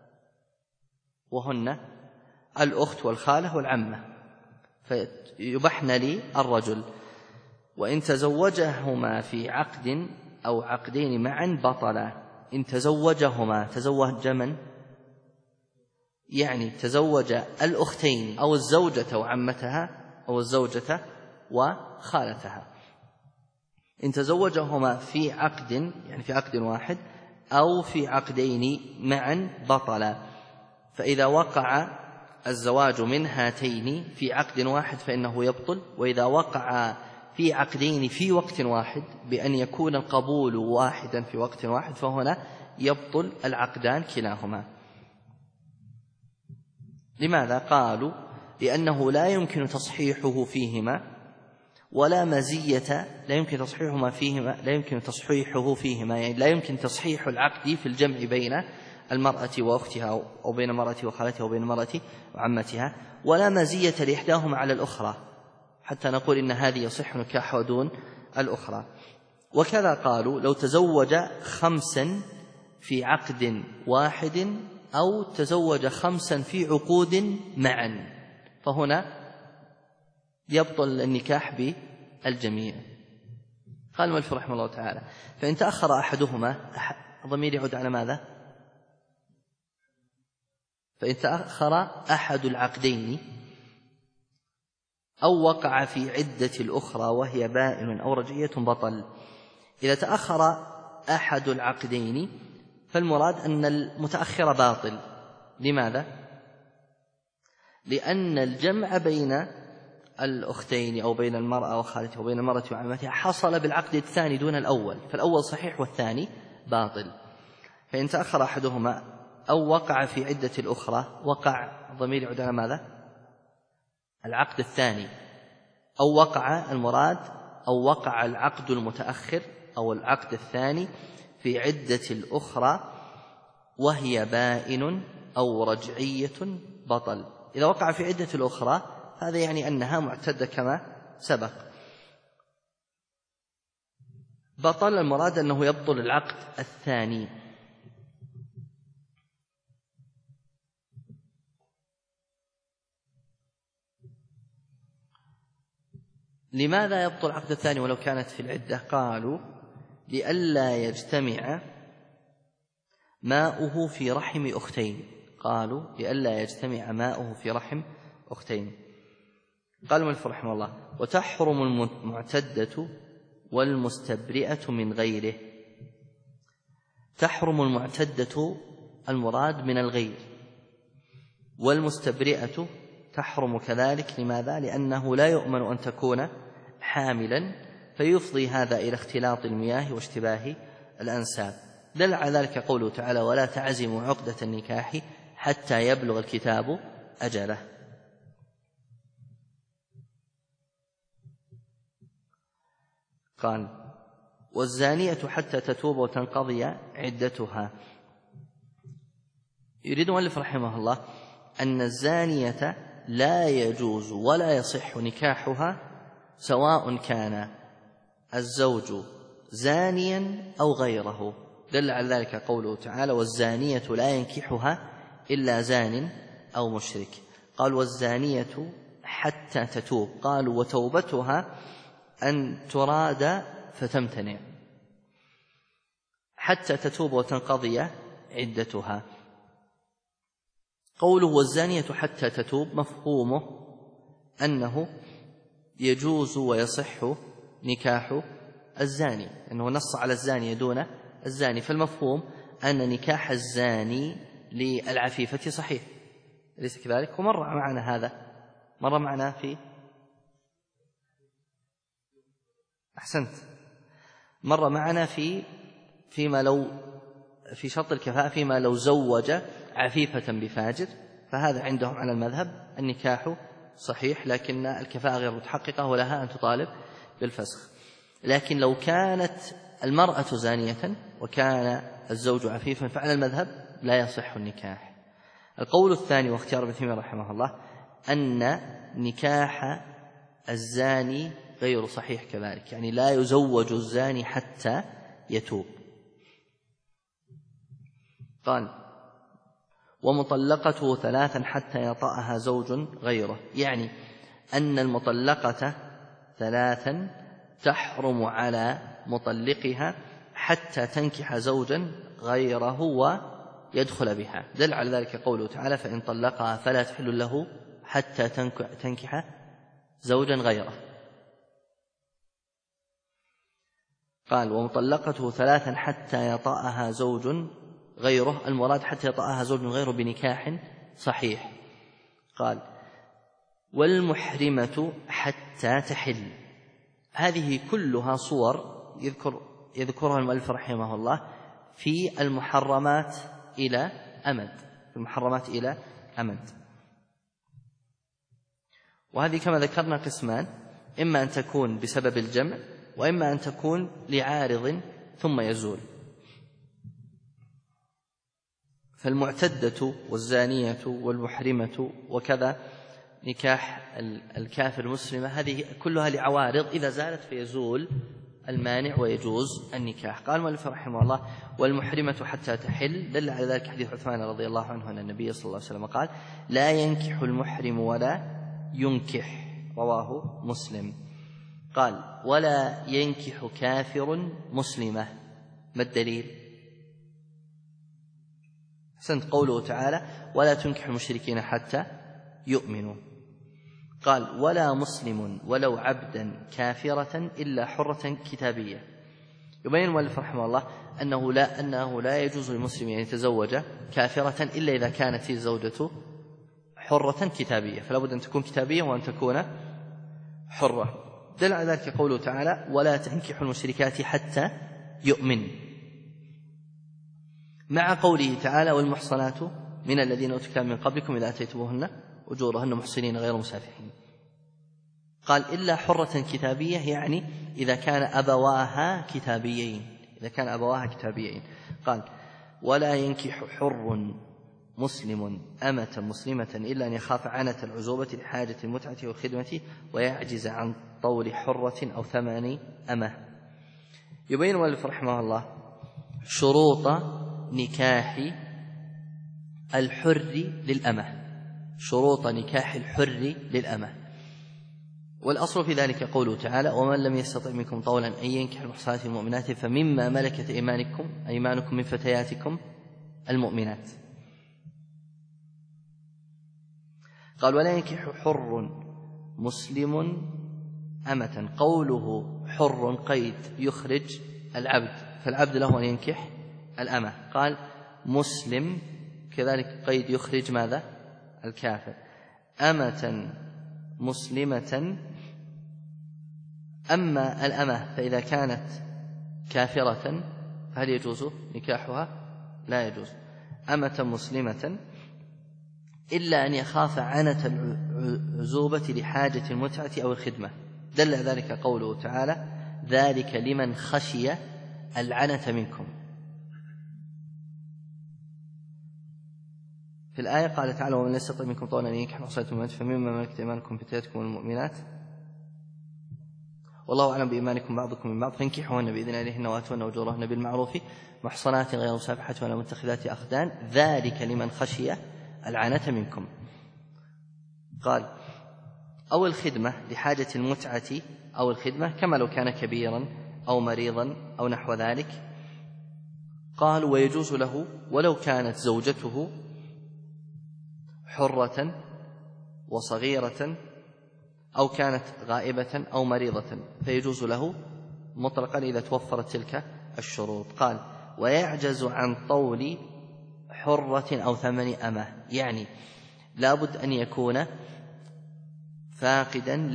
وهن الأخت والخالة والعمة، فيبحن لي الرجل. وإن تزوجهما في عقد أو عقدين معا بطلا. إن تزوجهما، تزوج من؟ يعني تزوج الأختين أو الزوجة وعمتها أو الزوجة وخالتها. إن تزوجهما في عقد، يعني في عقد واحد، أو في عقدين معا بطلا. فإذا وقع الزواج من هاتين في عقد واحد فإنه يبطل، وإذا وقع في عقدين في وقت واحد بأن يكون القبول واحدا في وقت واحد فهنا يبطل العقدان كلاهما. لماذا؟ قالوا لأنه لا يمكن تصحيحه فيهما ولا مزية، لا يمكن تصحيحه فيهما، يعني لا يمكن تصحيح العقد في الجمع بين المرأة وأختها أو بين المرأة وخالتها أو بين المرأة وعمتها، ولا مزية لإحداهما على الأخرى حتى نقول إن هذه يصح نكاحها دون الأخرى. وكذا قالوا لو تزوج 5 في عقد واحد أو تزوج 5 في عقود معا، فهنا يبطل النكاح بالجميع. قال المؤلف رحمه الله تعالى: فإن تأخر أحدهما، ضمير يعود على ماذا؟ فإن تأخر أحد العقدين أو وقع في عدة الأخرى وهي بائن أو رجعية بطل. إذا تأخر أحد العقدين فالمراد أن المتأخر باطل. لماذا؟ لأن الجمع بين الأختين أو بين المرأة وخالتها وبين المرأة وعمتها حصل بالعقد الثاني دون الأول، فالأول صحيح والثاني باطل. فإن تأخر أحدهما أو وقع في عدة الأخرى، وقع ضمير يعود على ماذا؟ العقد الثاني، أو وقع المراد أو وقع العقد المتأخر أو العقد الثاني في عدة الأخرى وهي بائن أو رجعية بطل. إذا وقع في عدة الأخرى هذا يعني أنها معتدة كما سبق. بطل المراد أنه يبطل العقد الثاني. لماذا يبطل العقد الثاني ولو كانت في العدة؟ قالوا: لئلا يجتمع ماؤه في رحم أختين. قالوا: لئلا يجتمع ماؤه في رحم أختين. قال المؤلف رحمه الله: وتحرم المعتدة والمستبرئة من غيره. تحرم المعتدة المراد من الغير، والمستبرئة تحرم كذلك. لماذا؟ لأنه لا يؤمن أن تكون حاملا، فيفضي هذا إلى اختلاط المياه واشتباه الأنساب. دل على ذلك قوله تعالى: ولا تعزموا عقدة النكاح حتى يبلغ الكتاب أجله. قال: والزانية حتى تتوب وتنقضي عدتها. يريد المؤلف رحمه الله أن الزانية لا يجوز ولا يصح نكاحها سواء كان الزوج زانيا أو غيره. دل على ذلك قوله تعالى: والزانية لا ينكحها إلا زان أو مشرك. قال: والزانية حتى تتوب. قالوا: وتوبتها أن تراد فتمتنع، حتى تتوب وتنقضي عدتها. قوله والزانية حتى تتوب مفهومه أنه يجوز ويصح نكاح الزاني، أنه نص على الزانية دون الزاني، فالمفهوم أن نكاح الزاني للعفيفة صحيح، أليس كذلك؟ ومر معنا هذا، مر معنا في أحسنت مر معنا فيما لو في شرط الكفاءة، فيما لو زوج عفيفة بفاجر، فهذا عندهم على المذهب النكاح صحيح، لكن الكفاءة غير متحققة ولها أن تطالب بالفسخ. لكن لو كانت المرأة زانية وكان الزوج عفيفا فعلى المذهب لا يصح النكاح. القول الثاني واختيار ابن تيمية رحمه الله أن نكاح الزاني غير صحيح كذلك، يعني لا يزوج الزاني حتى يتوب. قال: ومطلقته 3 حتى يطأها زوج غيره، يعني أن المطلقة 3 تحرم على مطلقها حتى تنكح زوجا غيره ويدخل بها. دل على ذلك قوله تعالى: فإن طلقها فلا تحل له حتى تنكح زوجا غيره. قال: ومطلقته 3 حتى يطأها زوج غيره، المراد حتى يطأها زوج غيره بنكاح صحيح. قال: والمحرمة حتى تحل. هذه كلها صور يذكرها المؤلف رحمه الله في المحرمات إلى أمد. وهذه كما ذكرنا قسمان: إما أن تكون بسبب الجمع، وإما أن تكون لعارض ثم يزول. فالمعتدة والزانية والمحرمة وكذا نكاح الكافر المسلمة، هذه كلها لعوارض، إذا زالت فيزول المانع ويجوز النكاح. قال المؤلف رحمه الله: والمحرمة حتى تحل. دل على ذلك حديث عثمان رضي الله عنه أن النبي صلى الله عليه وسلم قال: لا ينكح المحرم ولا ينكح، رواه مسلم. قال: ولا ينكح كافر مسلمة. ما الدليل؟ حسنت، قوله تعالى: ولا تنكح المشركين حتى يؤمنوا. قال: ولا مسلم ولو عبدا كافرة إلا حرة كتابية. يبين المؤلف رحمه الله أنه لا يجوز للمسلم أن يتزوج كافرة إلا إذا كانت الزوجة حرة كتابية، فلا بد أن تكون كتابية وأن تكون حرة. دل على ذلك قوله تعالى: ولا تنكحوا المشركات حتى يؤمن، مع قوله تعالى: والمحصنات من الذين أوتوا الكتاب من قبلكم إذا آتيتموهن أجورهن محصنين غير مسافحين. قال: إلا حرة كتابية، يعني إذا كان أبواها كتابيين. قال: ولا ينكح حر مسلم أمة مسلمة إلا أن يخاف عنة العزوبة لحاجة المتعة والخدمة ويعجز عن طول حرة أو ثمن أمة. يبين المؤلف رحمه الله شروط نكاح الحر للأمة. والأصل في ذلك قوله تعالى: ومن لم يستطع منكم طولا أن ينكح المحصنات المؤمنات فمما ملكت أيمانكم من فتياتكم المؤمنات. قال: ولا ينكح حر مسلم أمة. قوله حر قيد يخرج العبد، فالعبد له أن ينكح الأمة. قال: مسلم كذلك قيد يخرج ماذا؟ الكافر. أمة مسلمة. أما الأمة فإذا كانت كافرة فهل يجوز نكاحها؟ لا يجوز. أمة مسلمة إلا أن يخاف عنة العزوبة لحاجة المتعة أو الخدمة. دل ذلك قوله تعالى: ذلك لمن خشي العنة منكم. في الآية قال تعالى: ومن يستطع منكم طولا أن ينكح المحصنات المؤمنات فمما ملكت أيمانكم فتياتكم المؤمنات والله أعلم بإيمانكم بعضكم من بعض فانكحوهن بإذن الله وآتوهن أجورهن بالمعروف محصنات غير مسافحات ولا متخذات أخدان ذلك لمن خشي العنة منكم. قال: أو الخدمة لحاجة المتعة أو الخدمة كما لو كان كبيرا أو مريضا أو نحو ذلك. قال: ويجوز له ولو كانت زوجته حرة وصغيرة أو كانت غائبة أو مريضة، فيجوز له مطلقا إذا توفرت تلك الشروط. قال: ويعجز عن طول حرة أو ثمن أمة، يعني لابد أن يكون فاقدا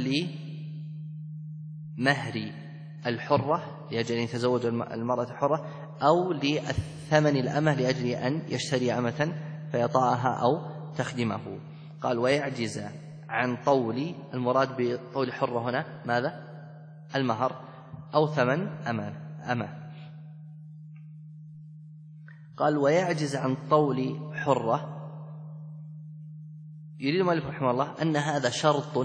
لمهر الحرة لأجل أن يتزوج المرأة حرة، أو للثمن الأمة لأجل أن يشتري أمة فيطاعها أو تخدمه. قال: ويعجز عن طول، المراد بطول حرة هنا ماذا؟ المهر أو ثمن أمة. قال: ويعجز عن طول حرة. يريد المؤلف رحمه الله أن هذا شرط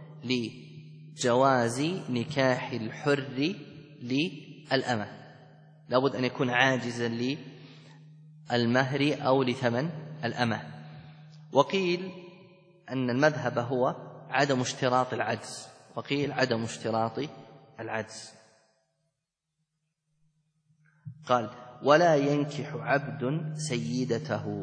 لجواز نكاح الحر للأمة، لابد أن يكون عاجزا للمهر أو لثمن الأمة. وقيل أن المذهب هو عدم اشتراط العجز. قال: ولا ينكح عبد سيدته.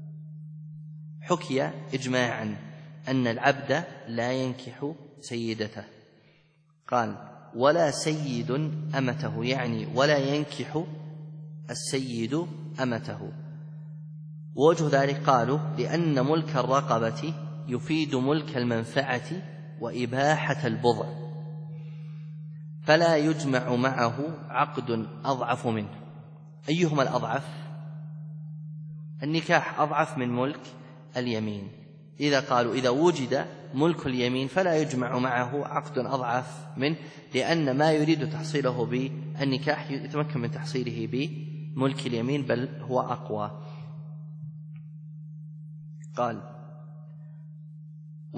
حكي إجماعا أن العبد لا ينكح سيدته. قال: ولا سيد أمته، يعني ولا ينكح السيد أمته. ووجه ذلك قالوا: لأن ملك الرقبة يفيد ملك المنفعة وإباحة البضع، فلا يجمع معه عقد أضعف منه. أيهما الأضعف؟ النكاح أضعف من ملك اليمين. إذا قالوا إذا وجد ملك اليمين فلا يجمع معه عقد أضعف منه، لأن ما يريد تحصيله بالنكاح يتمكن من تحصيله بملك اليمين، بل هو أقوى. قال: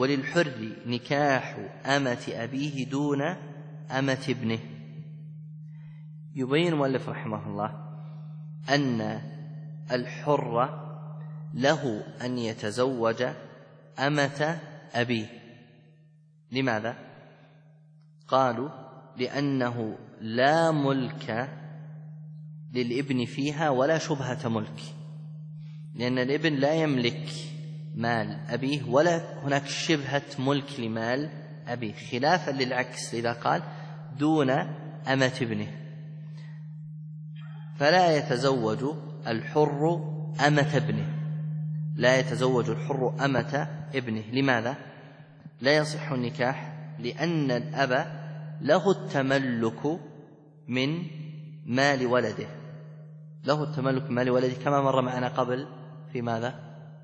وللحر نكاح أمة أبيه دون أمة ابنه. يبين المؤلف رحمه الله أن الحر له أن يتزوج أمة أبيه. لماذا؟ قالوا لأنه لا ملك للابن فيها ولا شبهة ملك، لأن الابن لا يملك مال أبيه ولا هناك شبهة ملك لمال أبيه، خلافا للعكس إذا قال دون أمة ابنه، فلا يتزوج الحر أمة ابنه، لا يتزوج الحر أمة ابنه. لماذا؟ لا يصح النكاح لأن الأب له التملك من مال ولده، له التملك من مال ولده كما مر معنا قبل في ماذا؟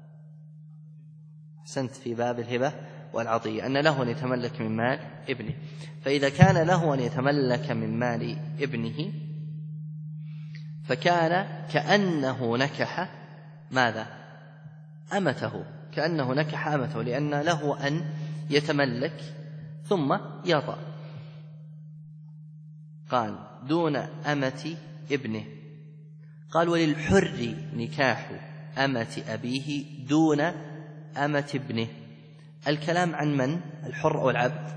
أحسنت، في باب الهبة والعطية، أن له أن يتملك من مال ابنه. فإذا كان له أن يتملك من مال ابنه فكان كأنه نكح ماذا؟ أمته، كأنه نكح أمته، لأن له أن يتملك ثم يطأ. قال دون أمة ابنه. قال وللحر نكاح أمة أبيه دون أمة ابنه. الكلام عن من؟ الحر أو العبد؟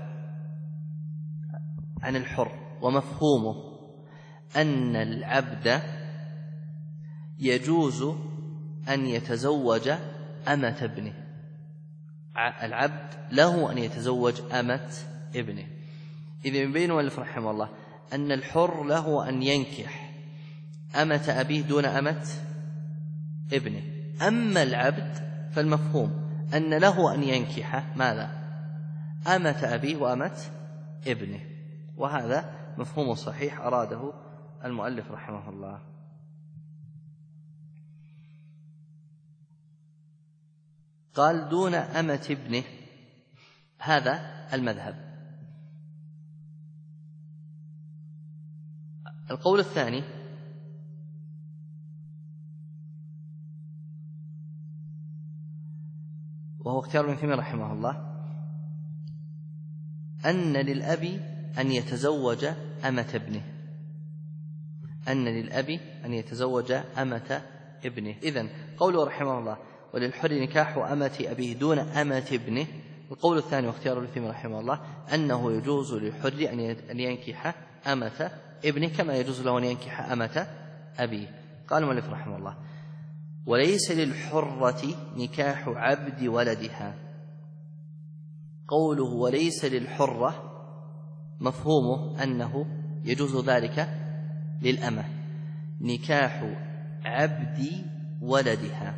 عن الحر، ومفهومه أن العبد يجوز أن يتزوج أمة ابنه، العبد له أن يتزوج أمة ابنه. إذا يبين المؤلف رحمه الله أن الحر له أن ينكح أمة أبيه دون أمة ابنه. أما العبد فالمفهوم أن له أن ينكح ماذا؟ أمة أبيه وأمة ابنه، وهذا مفهوم صحيح أراده المؤلف رحمه الله. قال دون أمة ابنه، هذا المذهب. القول الثاني وهو اختيار ابن تيمية رحمه الله أن للأب أن يتزوج أمة ابنه، أن للأب أن يتزوج أمة ابنه. إذن قوله رحمه الله وللحر نكاح أمة أبيه دون أمة ابنه، القول الثاني واختيار ابن تيمية رحمه الله أنه يجوز للحر أن ينكح أمة ابنه كما يجوز له أن ينكح أمة أبيه. قال المؤلف رحمه الله وليس للحرة نكاح عبد ولدها. قوله وليس للحرة مفهومه أنه يجوز ذلك للأمة نكاح عبد ولدها.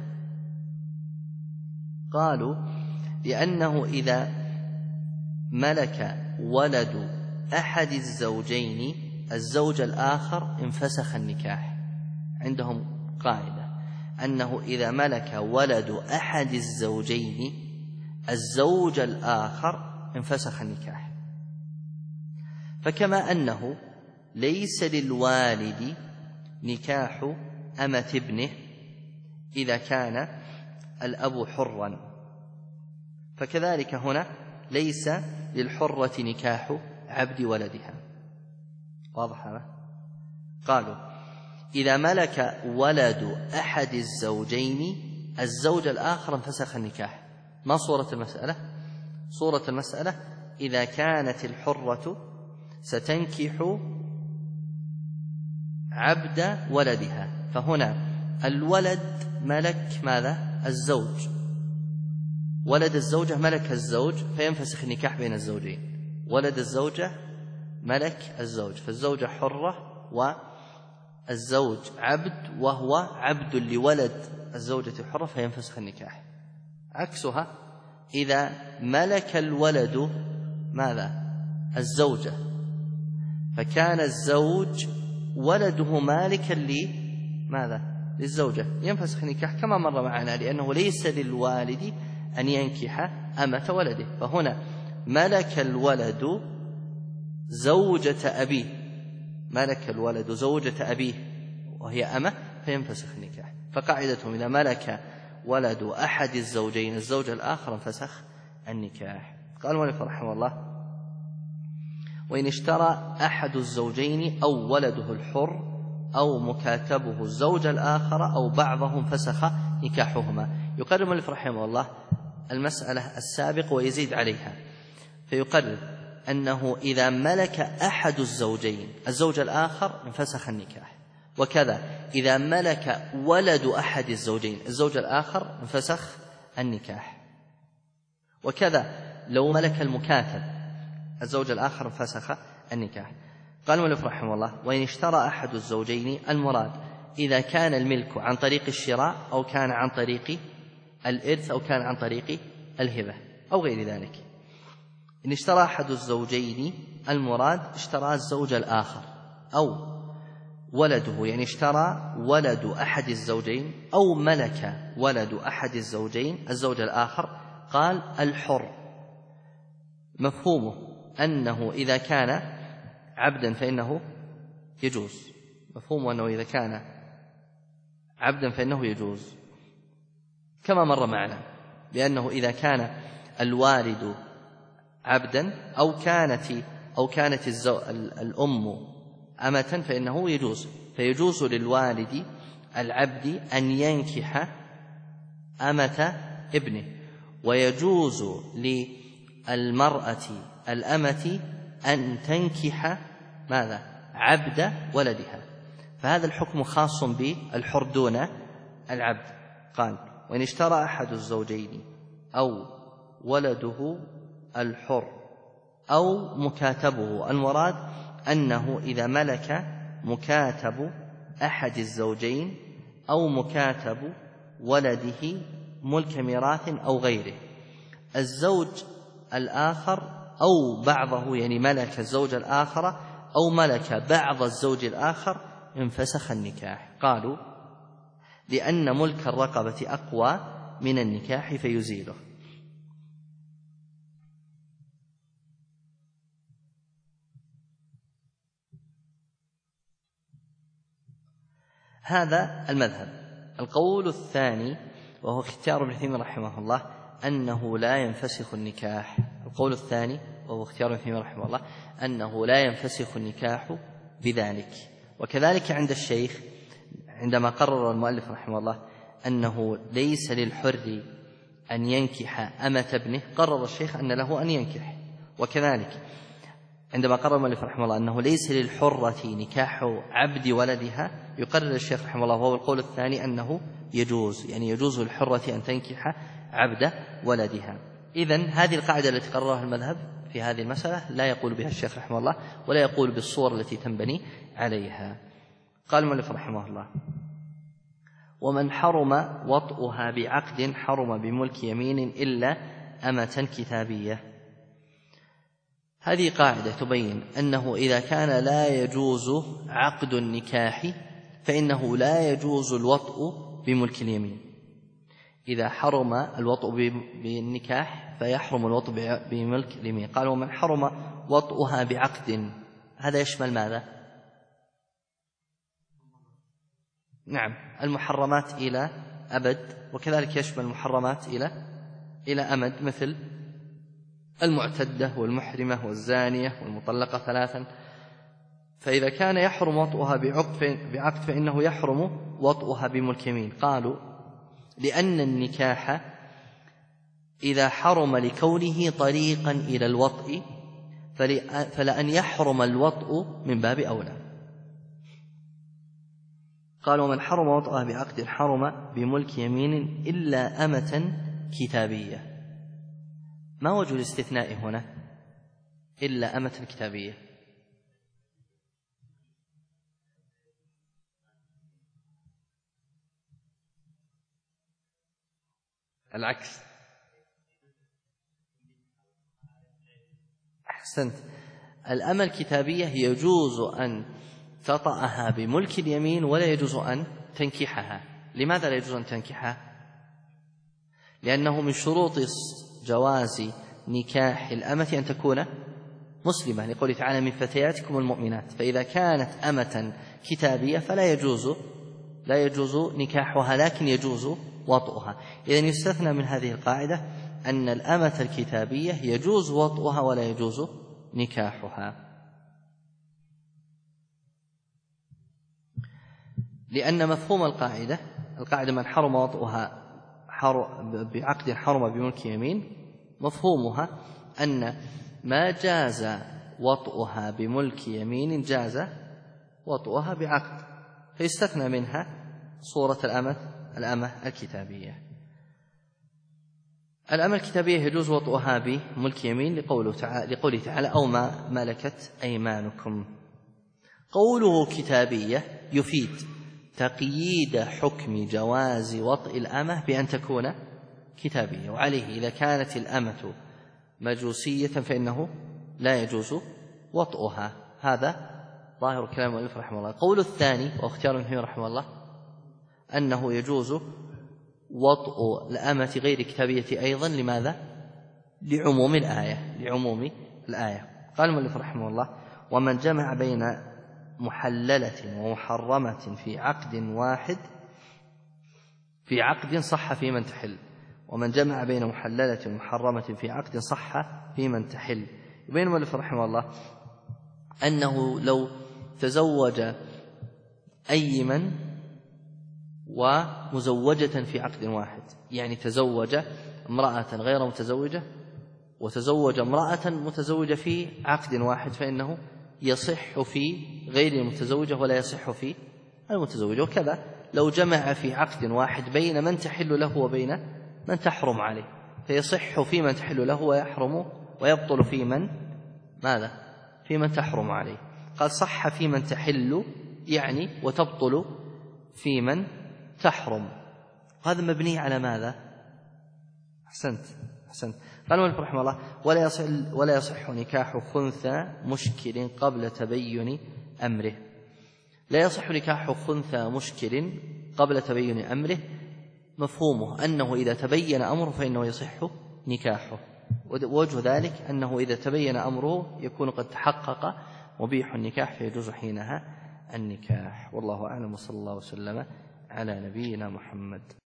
قالوا لأنه إذا ملك ولد أحد الزوجين الزوج الآخر انفسخ النكاح. عندهم قاعدة أنه إذا ملك ولد أحد الزوجين الزوج الآخر انفسخ النكاح. فكما أنه ليس للوالد نكاح أمة ابنه إذا كان الأب حرا، فكذلك هنا ليس للحرة نكاح عبد ولدها. واضح هذا؟ قالوا إذا ملك ولد أحد الزوجين الزوج الآخر انفسخ النكاح. ما صورة المسألة؟ صورة المسألة إذا كانت الحرة ستنكح عبد ولدها، فهنا الولد ملك ماذا؟ الزوج، ولد الزوجة ملك الزوج فينفسخ النكاح بين الزوجين. ولد الزوجة ملك الزوج، فالزوجة حرة والزوج عبد وهو عبد لولد الزوجة الحرة فينفسخ النكاح. عكسها إذا ملك الولد ماذا؟ الزوجة، فكان الزوج ولده مالكا لماذا؟ للزوجة، ينفسخ النكاح كما مر معنا، لأنه ليس للوالد أن ينكح أمة ولده. فهنا ملك الولد زوجة أبيه، ملك الولد زوجة أبيه وهي أمة فينفسخ النكاح. فقاعدتهم إذا ملك ولد أحد الزوجين الزوج الآخر انفسخ النكاح. قال المؤلف رحمه الله وإن اشترى أحد الزوجين أو ولده الحر أو مكاتبه الزوج الآخر أو بعضهم فسخ نكاحهما. يقرر المؤلف رحمه الله المسألة السابق ويزيد عليها، فيقرر أنه إذا ملك أحد الزوجين الزوج الآخر انفسخ النكاح، وكذا إذا ملك ولد أحد الزوجين الزوج الآخر انفسخ النكاح، وكذا لو ملك المكاتب الزوج الآخر انفسخ النكاح. قال المؤلف رحمه الله: وإن اشترى أحد الزوجين، المراد إذا كان الملك عن طريق الشراء أو كان عن طريق الإرث أو كان عن طريق الهبة أو غير ذلك. إن اشترى أحد الزوجين المراد اشترى الزوج الآخر أو ولده، يعني اشترى ولد أحد الزوجين أو ملك ولد أحد الزوجين الزوج الآخر. قال: الحر مفهومه أنه إذا كان عبدا فإنه يجوز، مفهومه أنه إذا كان عبدا فإنه يجوز كما مر معنا، لأنه إذا كان الوالد عبدا أو كانت الأم أمة فإنه يجوز، فيجوز للوالد العبد أن ينكح أمة ابنه، ويجوز للمرأة الأمة أن تنكح ماذا؟ عبد ولدها، فهذا الحكم خاص بالحر دون العبد. قال: وإن اشترى أحد الزوجين أو ولده الحر أو مكاتبه، المراد أنه إذا ملك مكاتب أحد الزوجين أو مكاتب ولده ملك ميراث أو غيره الزوج الآخر أو بعضه، يعني ملك الزوج الآخر أو ملك بعض الزوج الآخر، انفسخ النكاح. قالوا: لأن ملك الرقبة أقوى من النكاح فيزيله. هذا المذهب. القول الثاني وهو اختيار ابن تيمية رحمه الله أنه لا ينفسخ النكاح. القول الثاني وهو اختيار ابن تيمية رحمه الله أنه لا ينفسخ النكاح بذلك. وكذلك عند الشيخ عندما قرر المؤلف رحمه الله أنه ليس للحر أن ينكح أمة ابنه، قرر الشيخ أن له أن ينكح. وكذلك عندما قرر المؤلف رحمه الله أنه ليس للحرة نكاح عبد ولدها، يقرر الشيخ رحمه الله وهو القول الثاني أنه يجوز، يعني يجوز للحرة أن تنكح عبد ولدها. إذن هذه القاعدة التي قررها المذهب في هذه المسألة لا يقول بها الشيخ رحمه الله ولا يقول بالصور التي تنبني عليها. قال المؤلف رحمه الله: ومن حرم وطئها بعقد حرم بملك يمين إلا أمة كتابية. هذه قاعدة تبين أنه إذا كان لا يجوز عقد النكاح فإنه لا يجوز الوطء بملك اليمين. إذا حرم الوطء بالنكاح فيحرم الوطء بملك اليمين. قال: ومن حرم وطئها بعقد، هذا يشمل ماذا؟ نعم، المحرمات إلى أبد، وكذلك يشمل المحرمات إلى أمد، مثل المعتدة والمحرمة والزانية والمطلقة ثلاثا. فإذا كان يحرم وطئها بعقد فإنه يحرم وطئها بملك يمين. قالوا: لأن النكاح إذا حرم لكونه طريقا إلى الوطء فلأن يحرم الوطء من باب أولى. قالوا: ومن حرم وطئها بعقد حرم بملك يمين إلا أمة كتابية. ما وجه الاستثناء هنا؟ إلا أمة كتابية. العكس. أحسنت. الأمة الكتابية يجوز أن تطأها بملك اليمين ولا يجوز أن تنكحها. لماذا لا يجوز أن تنكحها؟ لأنه من شروط جواز نكاح الأمة أن تكون مسلمة، لقوله تعالى: من فتياتكم المؤمنات. فإذا كانت أمة كتابية فلا يجوز نكاحها، لكن يجوز وطئها. إذن يستثنى من هذه القاعدة أن الأمة الكتابية يجوز وطئها ولا يجوز نكاحها. لأن مفهوم القاعدة من حرم وطئها بعقد حرم بملك يمين، مفهومها أن ما جاز وطئها بملك يمين جاز وطئها بعقد، فيستثنى منها صورة الأمة الكتابية. الأمة الكتابية يجوز وطئها بملك يمين لقوله تعالى أو ما ملكت أيمانكم. قوله كتابية يفيد تقييد حكم جواز وطئ الأمة بأن تكون كتابية، وعليه إذا كانت الأمة مجوسية فإنه لا يجوز وطئها. هذا ظاهر كلام المؤلف رحمه الله. قول الثاني واختيار ابن رحمه الله أنه يجوز وطئ الأمة غير كتابية أيضا. لماذا؟ لعموم الآية. قال المؤلف رحمه الله ومن جمع بين محللة ومحرمة في عقد صح في من تحل. ومن جمع بين محللة ومحرمة في عقد صح في من تحل. يبين المؤلف رحمه الله أنه لو تزوج أيما ومزوجة في عقد واحد، يعني تزوج امرأة غير متزوجة وتزوج امرأة متزوجة في عقد واحد، فإنه يصح في غير المتزوجة ولا يصح في المتزوجة. وكذا لو جمع في عقد واحد بين من تحل له وبين من تحرم عليه، فيصح في من تحل له ويحرم ويبطل في من ماذا؟ في من تحرم عليه. قال صح في من تحل يعني وتبطل في من تحرم. هذا مبني على ماذا؟ أحسنت. قال المؤلف رحمه الله ولا يصح نكاح خنثى مشكل قبل تبين أمره. لا يصح نكاح خنثى مشكل قبل تبين أمره، مفهومه أنه إذا تبين أمره فإنه يصح نكاحه، ووجه ذلك أنه إذا تبين أمره يكون قد تحقق مبيح النكاح فيجوز حينها النكاح. والله أعلم، وصلى الله وسلم على نبينا محمد.